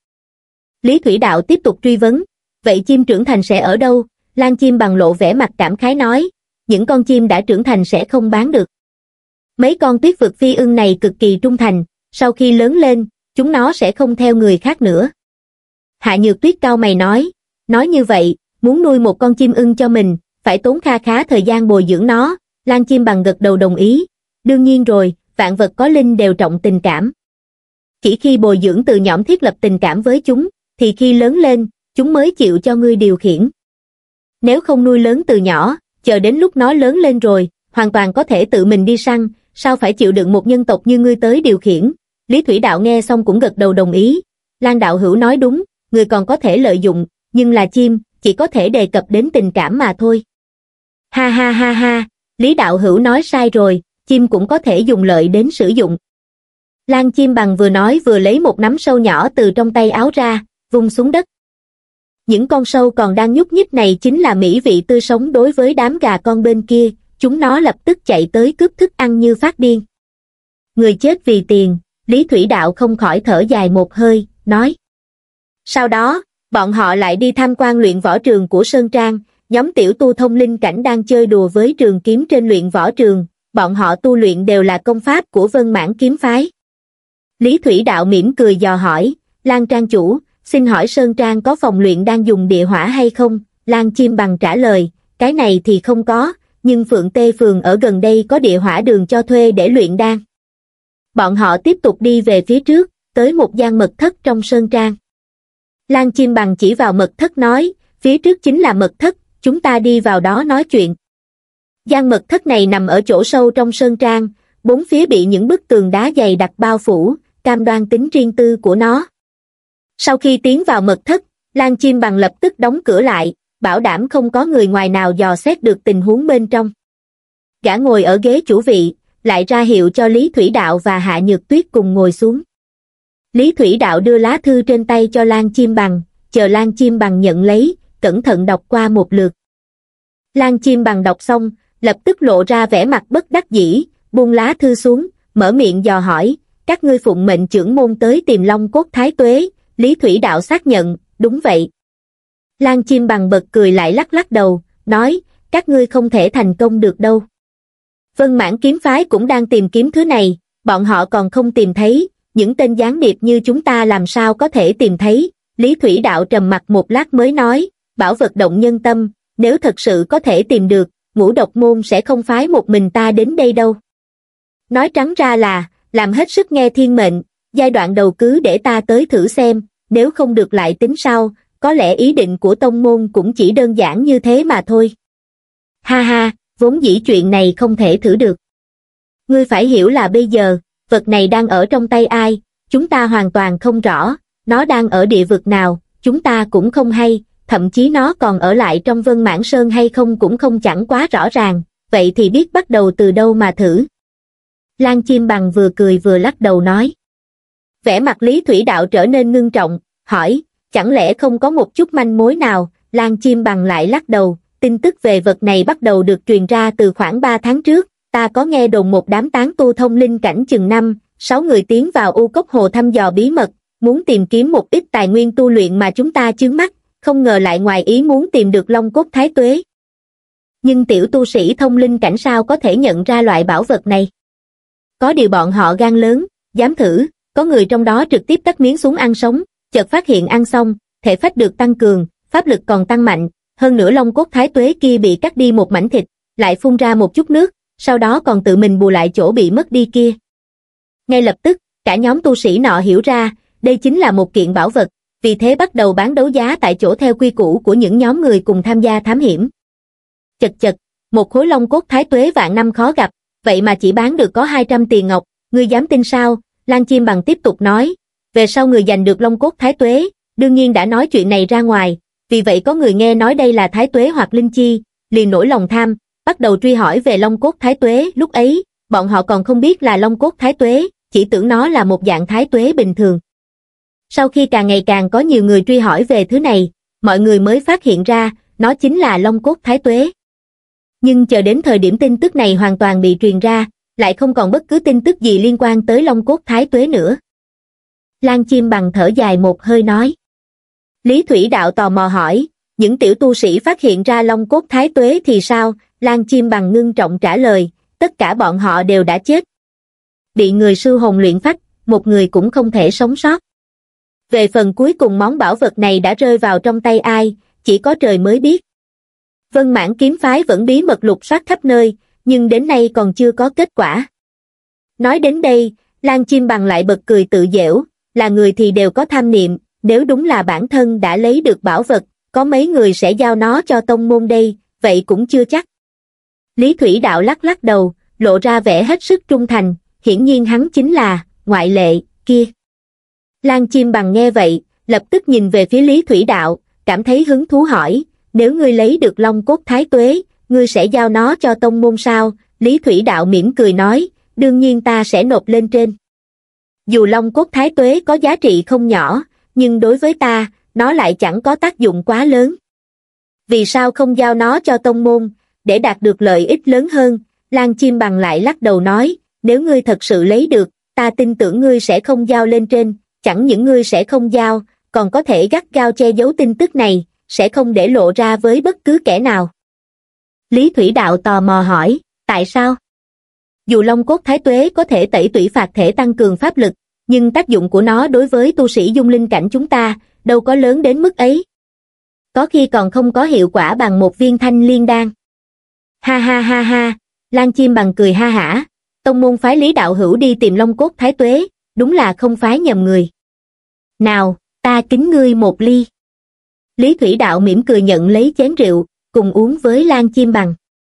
Lý Thủy Đạo tiếp tục truy vấn, vậy chim trưởng thành sẽ ở đâu? Lan Chim Bằng lộ vẻ mặt cảm khái nói, những con chim đã trưởng thành sẽ không bán được. Mấy con tuyết vực phi ưng này cực kỳ trung thành, sau khi lớn lên, chúng nó sẽ không theo người khác nữa. Hạ Nhược Tuyết cau mày nói, nói như vậy, muốn nuôi một con chim ưng cho mình, phải tốn kha khá thời gian bồi dưỡng nó. Lan Chim Bằng gật đầu đồng ý, đương nhiên rồi, vạn vật có linh đều trọng tình cảm. Chỉ khi bồi dưỡng từ nhỏ thiết lập tình cảm với chúng, thì khi lớn lên, chúng mới chịu cho ngươi điều khiển. Nếu không nuôi lớn từ nhỏ, chờ đến lúc nó lớn lên rồi, hoàn toàn có thể tự mình đi săn, sao phải chịu đựng một nhân tộc như ngươi tới điều khiển. Lý Thủy Đạo nghe xong cũng gật đầu đồng ý, Lan đạo hữu nói đúng, người còn có thể lợi dụng, nhưng là chim, chỉ có thể đề cập đến tình cảm mà thôi. Ha ha ha ha, Lý đạo hữu nói sai rồi, chim cũng có thể dùng lợi đến sử dụng. Lan Chim Bằng vừa nói vừa lấy một nắm sâu nhỏ từ trong tay áo ra, vung xuống đất. Những con sâu còn đang nhúc nhích này chính là mỹ vị tươi sống đối với đám gà con bên kia, chúng nó lập tức chạy tới cướp thức ăn như phát điên. Người chết vì tiền, Lý Thủy Đạo không khỏi thở dài một hơi, nói. Sau đó, bọn họ lại đi tham quan luyện võ trường của Sơn Trang, nhóm tiểu tu thông linh cảnh đang chơi đùa với trường kiếm trên luyện võ trường, bọn họ tu luyện đều là công pháp của Vân Mãn kiếm phái. Lý Thủy Đạo mỉm cười dò hỏi, Lan Trang chủ, xin hỏi Sơn Trang có phòng luyện đang dùng địa hỏa hay không? Lan Chim Bằng trả lời, cái này thì không có, nhưng Phượng Tê Phường ở gần đây có địa hỏa đường cho thuê để luyện đan. Bọn họ tiếp tục đi về phía trước, tới một gian mật thất trong Sơn Trang. Lan Chim Bằng chỉ vào mật thất nói, phía trước chính là mật thất, chúng ta đi vào đó nói chuyện. Gian mật thất này nằm ở chỗ sâu trong Sơn Trang, bốn phía bị những bức tường đá dày đặc bao phủ, cam đoan tính riêng tư của nó. Sau khi tiến vào mật thất, Lan Chim Bằng lập tức đóng cửa lại, bảo đảm không có người ngoài nào dò xét được tình huống bên trong. Gã ngồi ở ghế chủ vị, lại ra hiệu cho Lý Thủy Đạo và Hạ Nhược Tuyết cùng ngồi xuống. Lý Thủy Đạo đưa lá thư trên tay cho Lan Chim Bằng, chờ Lan Chim Bằng nhận lấy, cẩn thận đọc qua một lượt. Lan Chim Bằng đọc xong, lập tức lộ ra vẻ mặt bất đắc dĩ, buông lá thư xuống, mở miệng dò hỏi, các ngươi phụng mệnh trưởng môn tới tìm Long Cốt Thái Tuế. Lý Thủy Đạo xác nhận, đúng vậy. Lan Chim Bằng bật cười lại lắc lắc đầu, nói, các ngươi không thể thành công được đâu. Vân Mãn kiếm phái cũng đang tìm kiếm thứ này, bọn họ còn không tìm thấy, những tên gián điệp như chúng ta làm sao có thể tìm thấy. Lý Thủy Đạo trầm mặt một lát mới nói, bảo vật động nhân tâm, nếu thật sự có thể tìm được, Ngũ Độc môn sẽ không phái một mình ta đến đây đâu. Nói trắng ra là, làm hết sức nghe thiên mệnh, giai đoạn đầu cứ để ta tới thử xem, nếu không được lại tính sau, có lẽ ý định của tông môn cũng chỉ đơn giản như thế mà thôi. Ha ha, vốn dĩ chuyện này không thể thử được. Ngươi phải hiểu là bây giờ, vật này đang ở trong tay ai, chúng ta hoàn toàn không rõ, nó đang ở địa vực nào, chúng ta cũng không hay, thậm chí nó còn ở lại trong Vân Mãn Sơn hay không cũng không chẳng quá rõ ràng, vậy thì biết bắt đầu từ đâu mà thử. Lan Chim Bằng vừa cười vừa lắc đầu nói. Vẻ mặt Lý Thủy Đạo trở nên ngưng trọng, hỏi, chẳng lẽ không có một chút manh mối nào? Lan Chim Bằng lại lắc đầu, tin tức về vật này bắt đầu được truyền ra từ khoảng ba tháng trước, ta có nghe đồn một đám tán tu thông linh cảnh chừng năm, sáu người tiến vào U Cốc Hồ thăm dò bí mật, muốn tìm kiếm một ít tài nguyên tu luyện mà chúng ta chướng mắt, không ngờ lại ngoài ý muốn tìm được Long Cốt Thái Tuế. Nhưng tiểu tu sĩ thông linh cảnh sao có thể nhận ra loại bảo vật này? Có điều bọn họ gan lớn, dám thử, có người trong đó trực tiếp cắt miếng xuống ăn sống, chợt phát hiện ăn xong, thể phách được tăng cường, pháp lực còn tăng mạnh, hơn nữa long cốt thái tuế kia bị cắt đi một mảnh thịt, lại phun ra một chút nước, sau đó còn tự mình bù lại chỗ bị mất đi kia. Ngay lập tức, cả nhóm tu sĩ nọ hiểu ra, đây chính là một kiện bảo vật, vì thế bắt đầu bán đấu giá tại chỗ theo quy củ của những nhóm người cùng tham gia thám hiểm. Chật chật, một khối long cốt thái tuế vạn năm khó gặp, vậy mà chỉ bán được có hai trăm tiền ngọc, ngươi dám tin sao? Lan Chim Bằng tiếp tục nói, về sau người giành được long cốt thái tuế, đương nhiên đã nói chuyện này ra ngoài, vì vậy có người nghe nói đây là thái tuế hoặc linh chi, liền nổi lòng tham, bắt đầu truy hỏi về long cốt thái tuế. Lúc ấy, bọn họ còn không biết là long cốt thái tuế, chỉ tưởng nó là một dạng thái tuế bình thường. Sau khi càng ngày càng có nhiều người truy hỏi về thứ này, mọi người mới phát hiện ra, nó chính là long cốt thái tuế. Nhưng chờ đến thời điểm tin tức này hoàn toàn bị truyền ra, lại không còn bất cứ tin tức gì liên quan tới long cốt thái tuế nữa. Lan Chim Bằng thở dài một hơi nói. Lý Thủy Đạo tò mò hỏi, những tiểu tu sĩ phát hiện ra long cốt thái tuế thì sao? Lan Chim Bằng ngưng trọng trả lời, tất cả bọn họ đều đã chết. Bị người sư hồn luyện phách, một người cũng không thể sống sót. Về phần cuối cùng món bảo vật này đã rơi vào trong tay ai, chỉ có trời mới biết. Vân Mãn kiếm phái vẫn bí mật lục soát khắp nơi, nhưng đến nay còn chưa có kết quả. Nói đến đây, Lan Chim Bằng lại bật cười tự giễu, là người thì đều có tham niệm, nếu đúng là bản thân đã lấy được bảo vật, có mấy người sẽ giao nó cho tông môn đây, vậy cũng chưa chắc. Lý Thủy Đạo lắc lắc đầu, lộ ra vẻ hết sức trung thành, hiển nhiên hắn chính là ngoại lệ kia. Lan Chim Bằng nghe vậy, lập tức nhìn về phía Lý Thủy Đạo, cảm thấy hứng thú hỏi, nếu ngươi lấy được long cốt thái tuế, ngươi sẽ giao nó cho tông môn sao? Lý Thủy Đạo mỉm cười nói, đương nhiên ta sẽ nộp lên trên. Dù long cốt thái tuế có giá trị không nhỏ, nhưng đối với ta, nó lại chẳng có tác dụng quá lớn. Vì sao không giao nó cho tông môn, để đạt được lợi ích lớn hơn? Lan Chim Bằng lại lắc đầu nói, nếu ngươi thật sự lấy được, ta tin tưởng ngươi sẽ không giao lên trên, chẳng những ngươi sẽ không giao, còn có thể gắt gao che giấu tin tức này, sẽ không để lộ ra với bất cứ kẻ nào. Lý Thủy Đạo tò mò hỏi, tại sao? Dù long cốt thái tuế có thể tẩy tủy phạt thể tăng cường pháp lực, nhưng tác dụng của nó đối với tu sĩ dung linh cảnh chúng ta, đâu có lớn đến mức ấy. Có khi còn không có hiệu quả bằng một viên thanh liên đan. Ha ha ha ha, Lan Chim Bằng cười ha hả, tông môn phái Lý đạo hữu đi tìm long cốt thái tuế, đúng là không phái nhầm người. Nào, ta kính ngươi một ly. Lý Thủy Đạo mỉm cười nhận lấy chén rượu, cùng uống với Lan Chim Bằng.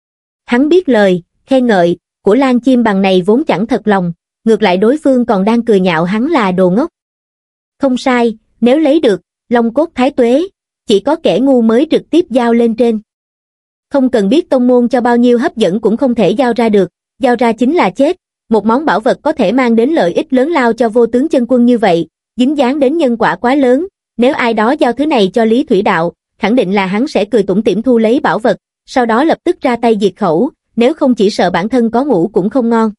Hắn biết lời, khen ngợi, của Lan Chim Bằng này vốn chẳng thật lòng, ngược lại đối phương còn đang cười nhạo hắn là đồ ngốc. Không sai, nếu lấy được, long cốt thái tuế, chỉ có kẻ ngu mới trực tiếp giao lên trên. Không cần biết tông môn cho bao nhiêu hấp dẫn cũng không thể giao ra được, giao ra chính là chết, một món bảo vật có thể mang đến lợi ích lớn lao cho vô tướng chân quân như vậy, dính dáng đến nhân quả quá lớn, nếu ai đó giao thứ này cho Lý Thủy Đạo, khẳng định là hắn sẽ cười tủm tỉm thu lấy bảo vật, sau đó lập tức ra tay diệt khẩu, nếu không chỉ sợ bản thân có ngủ cũng không ngon.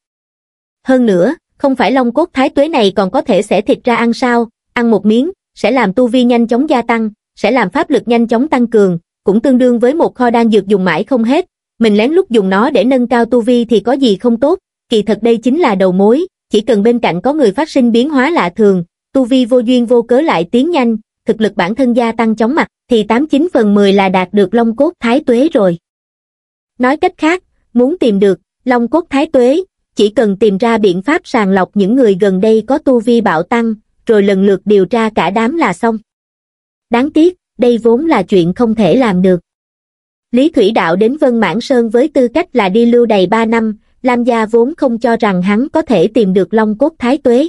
Hơn nữa, không phải long cốt thái tuế này còn có thể xẻ thịt ra ăn sao, ăn một miếng, sẽ làm tu vi nhanh chóng gia tăng, sẽ làm pháp lực nhanh chóng tăng cường, cũng tương đương với một kho đan dược dùng mãi không hết, mình lén lút dùng nó để nâng cao tu vi thì có gì không tốt, kỳ thật đây chính là đầu mối, chỉ cần bên cạnh có người phát sinh biến hóa lạ thường, tu vi vô duyên vô cớ lại tiến nhanh, thực lực bản thân gia tăng chóng mặt, thì tám chín phần mười là đạt được long cốt thái tuế rồi. Nói cách khác, muốn tìm được long cốt thái tuế, chỉ cần tìm ra biện pháp sàng lọc những người gần đây có tu vi bạo tăng, rồi lần lượt điều tra cả đám là xong. Đáng tiếc, đây vốn là chuyện không thể làm được. Lý Thủy Đạo đến Vân Mãn Sơn với tư cách là đi lưu đầy ba năm, Lam gia vốn không cho rằng hắn có thể tìm được long cốt thái tuế.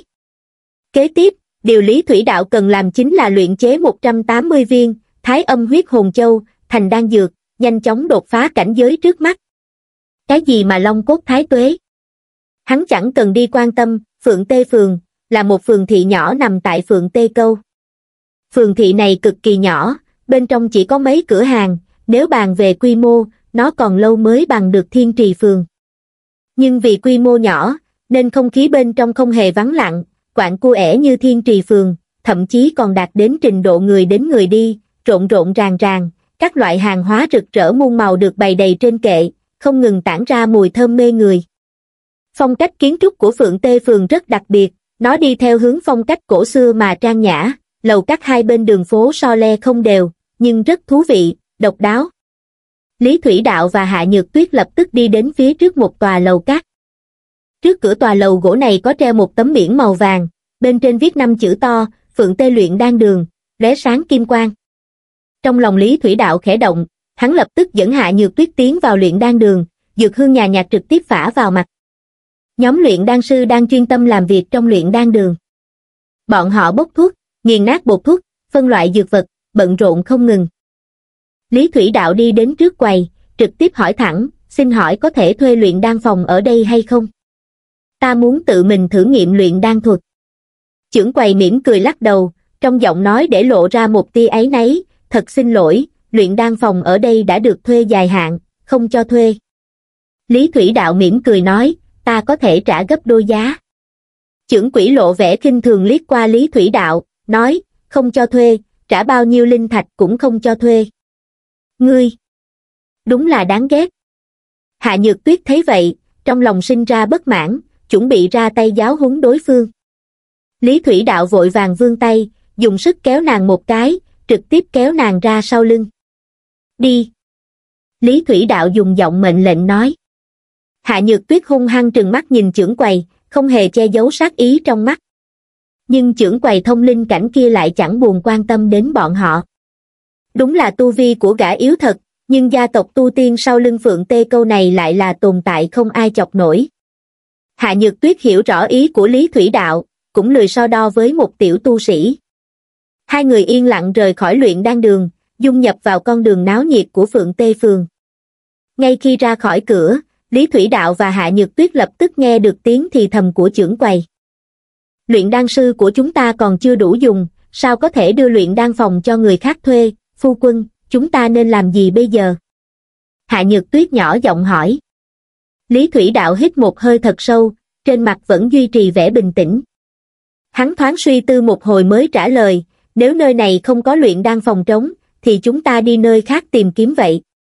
Kế tiếp, điều Lý Thủy Đạo cần làm chính là luyện chế một trăm tám mươi viên Thái Âm Huyết Hồn Châu thành đan dược, nhanh chóng đột phá cảnh giới trước mắt. Cái gì mà long cốt thái tuế? Hắn chẳng cần đi quan tâm, Phượng Tê Phường là một phường thị nhỏ nằm tại Phượng Tê Câu. Phường thị này cực kỳ nhỏ, bên trong chỉ có mấy cửa hàng, nếu bàn về quy mô, nó còn lâu mới bằng được Thiên Trì Phường. Nhưng vì quy mô nhỏ, nên không khí bên trong không hề vắng lặng, quạnh cua ẻ như Thiên Trì Phường, thậm chí còn đạt đến trình độ người đến người đi, rộn rộn ràng ràng, các loại hàng hóa rực rỡ muôn màu được bày đầy trên kệ, không ngừng tản ra mùi thơm mê người. Phong cách kiến trúc của Phượng Tê Phường rất đặc biệt, nó đi theo hướng phong cách cổ xưa mà trang nhã, lầu các hai bên đường phố so le không đều, nhưng rất thú vị, độc đáo. Lý Thủy Đạo và Hạ Nhược Tuyết lập tức đi đến phía trước một tòa lầu cát. Trước cửa tòa lầu gỗ này có treo một tấm biển màu vàng, bên trên viết năm chữ to, Phượng Tê Luyện Đan Đường, lóe sáng kim quang. Trong lòng Lý Thủy Đạo khẽ động, hắn lập tức dẫn Hạ Nhược Tuyết tiến vào luyện đan đường, dược hương nhàn nhạt trực tiếp phả vào mặt. Nhóm luyện đan sư đang chuyên tâm làm việc trong luyện đan đường. Bọn họ bốc thuốc, nghiền nát bột thuốc, phân loại dược vật, bận rộn không ngừng. Lý Thủy Đạo đi đến trước quầy, trực tiếp hỏi thẳng, xin hỏi có thể thuê luyện đan phòng ở đây hay không? Ta muốn tự mình thử nghiệm luyện đan thuật. Chưởng quầy mỉm cười lắc đầu, trong giọng nói để lộ ra một tia áy náy, thật xin lỗi, luyện đan phòng ở đây đã được thuê dài hạn, không cho thuê. Lý Thủy Đạo mỉm cười nói, ta có thể trả gấp đôi giá. Chưởng quỷ lộ vẻ khinh thường liếc qua Lý Thủy Đạo, nói, không cho thuê, trả bao nhiêu linh thạch cũng không cho thuê. Ngươi! Đúng là đáng ghét. Hạ Nhược Tuyết thấy vậy, trong lòng sinh ra bất mãn, chuẩn bị ra tay giáo huấn đối phương. Lý Thủy Đạo vội vàng vươn tay, dùng sức kéo nàng một cái, trực tiếp kéo nàng ra sau lưng. Đi! Lý Thủy Đạo dùng giọng mệnh lệnh nói. Hạ Nhược Tuyết hung hăng trừng mắt nhìn chưởng quầy, không hề che giấu sát ý trong mắt. Nhưng chưởng quầy thông linh cảnh kia lại chẳng buồn quan tâm đến bọn họ. Đúng là tu vi của gã yếu thật, nhưng gia tộc tu tiên sau lưng Phượng Tê Câu này lại là tồn tại không ai chọc nổi. Hạ Nhược Tuyết hiểu rõ ý của Lý Thủy Đạo, cũng lười so đo với một tiểu tu sĩ. Hai người yên lặng rời khỏi luyện đan đường, dung nhập vào con đường náo nhiệt của Phượng Tê Phường. Ngay khi ra khỏi cửa, Lý Thủy Đạo và Hạ Nhược Tuyết lập tức nghe được tiếng thì thầm của chưởng quầy. Luyện đan sư của chúng ta còn chưa đủ dùng, sao có thể đưa luyện đan phòng cho người khác thuê, phu quân, chúng ta nên làm gì bây giờ? Hạ Nhược Tuyết nhỏ giọng hỏi. Lý Thủy Đạo hít một hơi thật sâu, trên mặt vẫn duy trì vẻ bình tĩnh. Hắn thoáng suy tư một hồi mới trả lời, nếu nơi này không có luyện đan phòng trống, thì chúng ta đi nơi khác tìm kiếm vậy.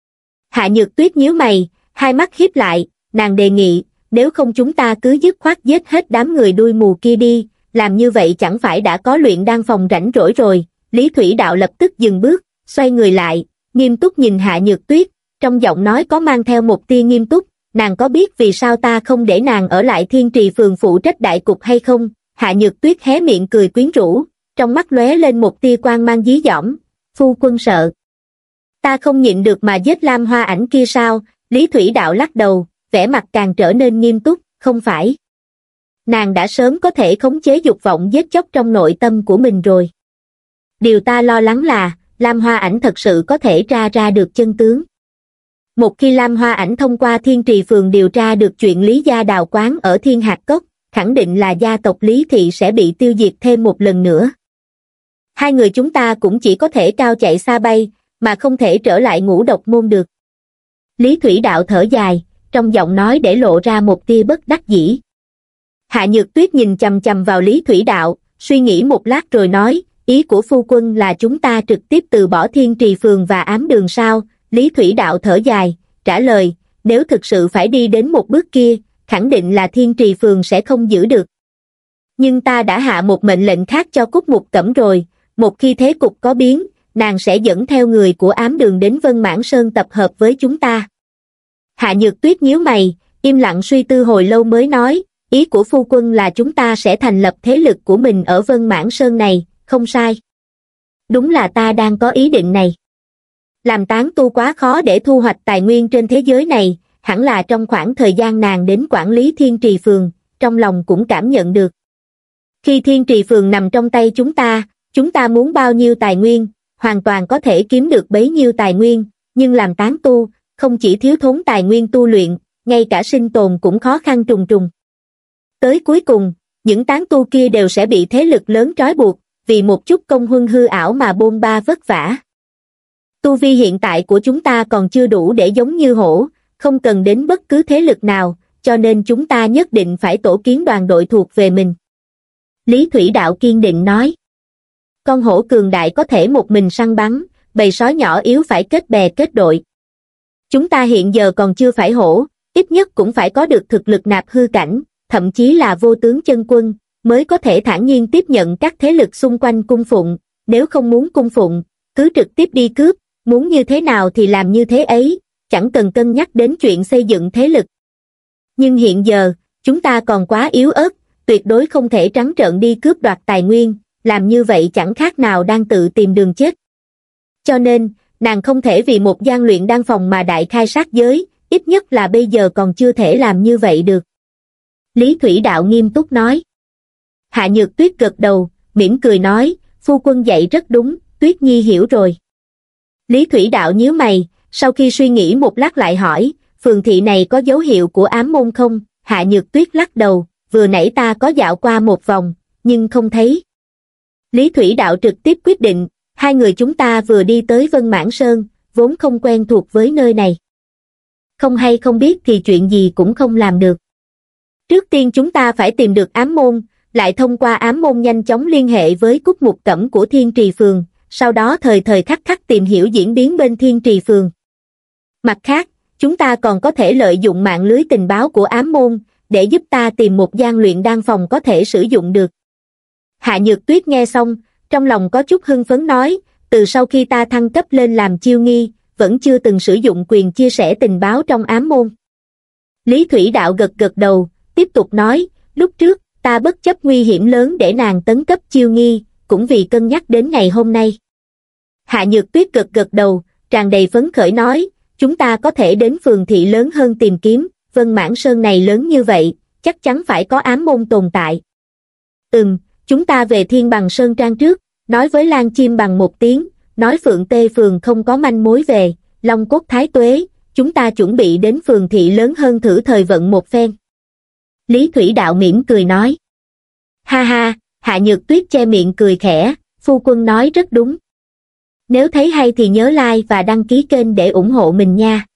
Hạ Nhược Tuyết nhíu mày, hai mắt híp lại, nàng đề nghị, nếu không chúng ta cứ dứt khoát giết hết đám người đuôi mù kia đi, làm như vậy chẳng phải đã có luyện đan phòng rảnh rỗi rồi. Lý Thủy Đạo lập tức dừng bước, xoay người lại, nghiêm túc nhìn Hạ Nhược Tuyết, trong giọng nói có mang theo một tia nghiêm túc, nàng có biết vì sao ta không để nàng ở lại Thiên Trì Phường phụ trách đại cục hay không? Hạ Nhược Tuyết hé miệng cười quyến rũ, trong mắt lóe lên một tia quang mang dí dỏm, phu quân sợ. Ta không nhịn được mà giết Lam Hoa Ảnh kia sao? Lý Thủy Đạo lắc đầu, vẻ mặt càng trở nên nghiêm túc, không phải. Nàng đã sớm có thể khống chế dục vọng giết chóc trong nội tâm của mình rồi. Điều ta lo lắng là, Lam Hoa Ảnh thật sự có thể tra ra được chân tướng. Một khi Lam Hoa Ảnh thông qua Thiên Trì Phường điều tra được chuyện Lý gia đào quán ở Thiên Hạt Cốc, khẳng định là gia tộc Lý Thị sẽ bị tiêu diệt thêm một lần nữa. Hai người chúng ta cũng chỉ có thể cao chạy xa bay, mà không thể trở lại Ngũ Độc Môn được. Lý Thủy Đạo thở dài, trong giọng nói để lộ ra một tia bất đắc dĩ. Hạ Nhược Tuyết nhìn chằm chằm vào Lý Thủy Đạo, suy nghĩ một lát rồi nói, ý của phu quân là chúng ta trực tiếp từ bỏ Thiên Trì Phường và ám đường sao? Lý Thủy Đạo thở dài, trả lời, nếu thực sự phải đi đến một bước kia, khẳng định là Thiên Trì Phường sẽ không giữ được. Nhưng ta đã hạ một mệnh lệnh khác cho Cúc Mục Cẩm rồi, một khi thế cục có biến, nàng sẽ dẫn theo người của ám đường đến Vân Mãn Sơn tập hợp với chúng ta. Hạ Nhược Tuyết nhíu mày, im lặng suy tư hồi lâu mới nói, ý của phu quân là chúng ta sẽ thành lập thế lực của mình ở Vân Mãn Sơn này, không sai. Đúng là ta đang có ý định này. Làm tán tu quá khó để thu hoạch tài nguyên trên thế giới này, hẳn là trong khoảng thời gian nàng đến quản lý Thiên Trì Phường, trong lòng cũng cảm nhận được. Khi Thiên Trì Phường nằm trong tay chúng ta, chúng ta muốn bao nhiêu tài nguyên, hoàn toàn có thể kiếm được bấy nhiêu tài nguyên, nhưng làm tán tu, không chỉ thiếu thốn tài nguyên tu luyện, ngay cả sinh tồn cũng khó khăn trùng trùng. Tới cuối cùng, những tán tu kia đều sẽ bị thế lực lớn trói buộc, vì một chút công huân hư ảo mà bôn ba vất vả. Tu vi hiện tại của chúng ta còn chưa đủ để giống như hổ, không cần đến bất cứ thế lực nào, cho nên chúng ta nhất định phải tổ kiến đoàn đội thuộc về mình. Lý Thủy Đạo kiên định nói. Con hổ cường đại có thể một mình săn bắn, bầy sói nhỏ yếu phải kết bè kết đội. Chúng ta hiện giờ còn chưa phải hổ, ít nhất cũng phải có được thực lực nạp hư cảnh, thậm chí là vô tướng chân quân, mới có thể thản nhiên tiếp nhận các thế lực xung quanh cung phụng, nếu không muốn cung phụng, cứ trực tiếp đi cướp, muốn như thế nào thì làm như thế ấy, chẳng cần cân nhắc đến chuyện xây dựng thế lực. Nhưng hiện giờ, chúng ta còn quá yếu ớt, tuyệt đối không thể trắng trợn đi cướp đoạt tài nguyên, làm như vậy chẳng khác nào đang tự tìm đường chết. Cho nên, nàng không thể vì một gian luyện đan phòng mà đại khai sát giới, ít nhất là bây giờ còn chưa thể làm như vậy được. Lý Thủy Đạo nghiêm túc nói. Hạ Nhược Tuyết gật đầu, mỉm cười nói, phu quân dạy rất đúng, Tuyết Nhi hiểu rồi. Lý Thủy Đạo nhíu mày, sau khi suy nghĩ một lát lại hỏi, phường thị này có dấu hiệu của ám môn không? Hạ Nhược Tuyết lắc đầu, vừa nãy ta có dạo qua một vòng, nhưng không thấy. Lý Thủy Đạo trực tiếp quyết định, hai người chúng ta vừa đi tới Vân Mãn Sơn, vốn không quen thuộc với nơi này. Không hay không biết thì chuyện gì cũng không làm được. Trước tiên chúng ta phải tìm được ám môn, lại thông qua ám môn nhanh chóng liên hệ với Cúc Mục Cẩm của Thiên Trì Phường, sau đó thời thời khắc khắc tìm hiểu diễn biến bên Thiên Trì Phường. Mặt khác, chúng ta còn có thể lợi dụng mạng lưới tình báo của ám môn, để giúp ta tìm một gian luyện đan phòng có thể sử dụng được. Hạ Nhược Tuyết nghe xong, trong lòng có chút hưng phấn nói, từ sau khi ta thăng cấp lên làm chiêu nghi, vẫn chưa từng sử dụng quyền chia sẻ tình báo trong ám môn. Lý Thủy Đạo gật gật đầu, tiếp tục nói, lúc trước, ta bất chấp nguy hiểm lớn để nàng tấn cấp chiêu nghi, cũng vì cân nhắc đến ngày hôm nay. Hạ Nhược Tuyết gật gật đầu, tràn đầy phấn khởi nói, chúng ta có thể đến phường thị lớn hơn tìm kiếm, Vân Mãn Sơn này lớn như vậy, chắc chắn phải có ám môn tồn tại. Ừm, chúng ta về Thiên Bằng Sơn Trang trước, nói với Lan Chim Bằng một tiếng, nói Phượng Tê Phường không có manh mối về, Long Cốt Thái Tuế, chúng ta chuẩn bị đến phường thị lớn hơn thử thời vận một phen. Lý Thủy Đạo mỉm cười nói. Ha ha, Hạ Nhược Tuyết che miệng cười khẽ, phu quân nói rất đúng. Nếu thấy hay thì nhớ like và đăng ký kênh để ủng hộ mình nha.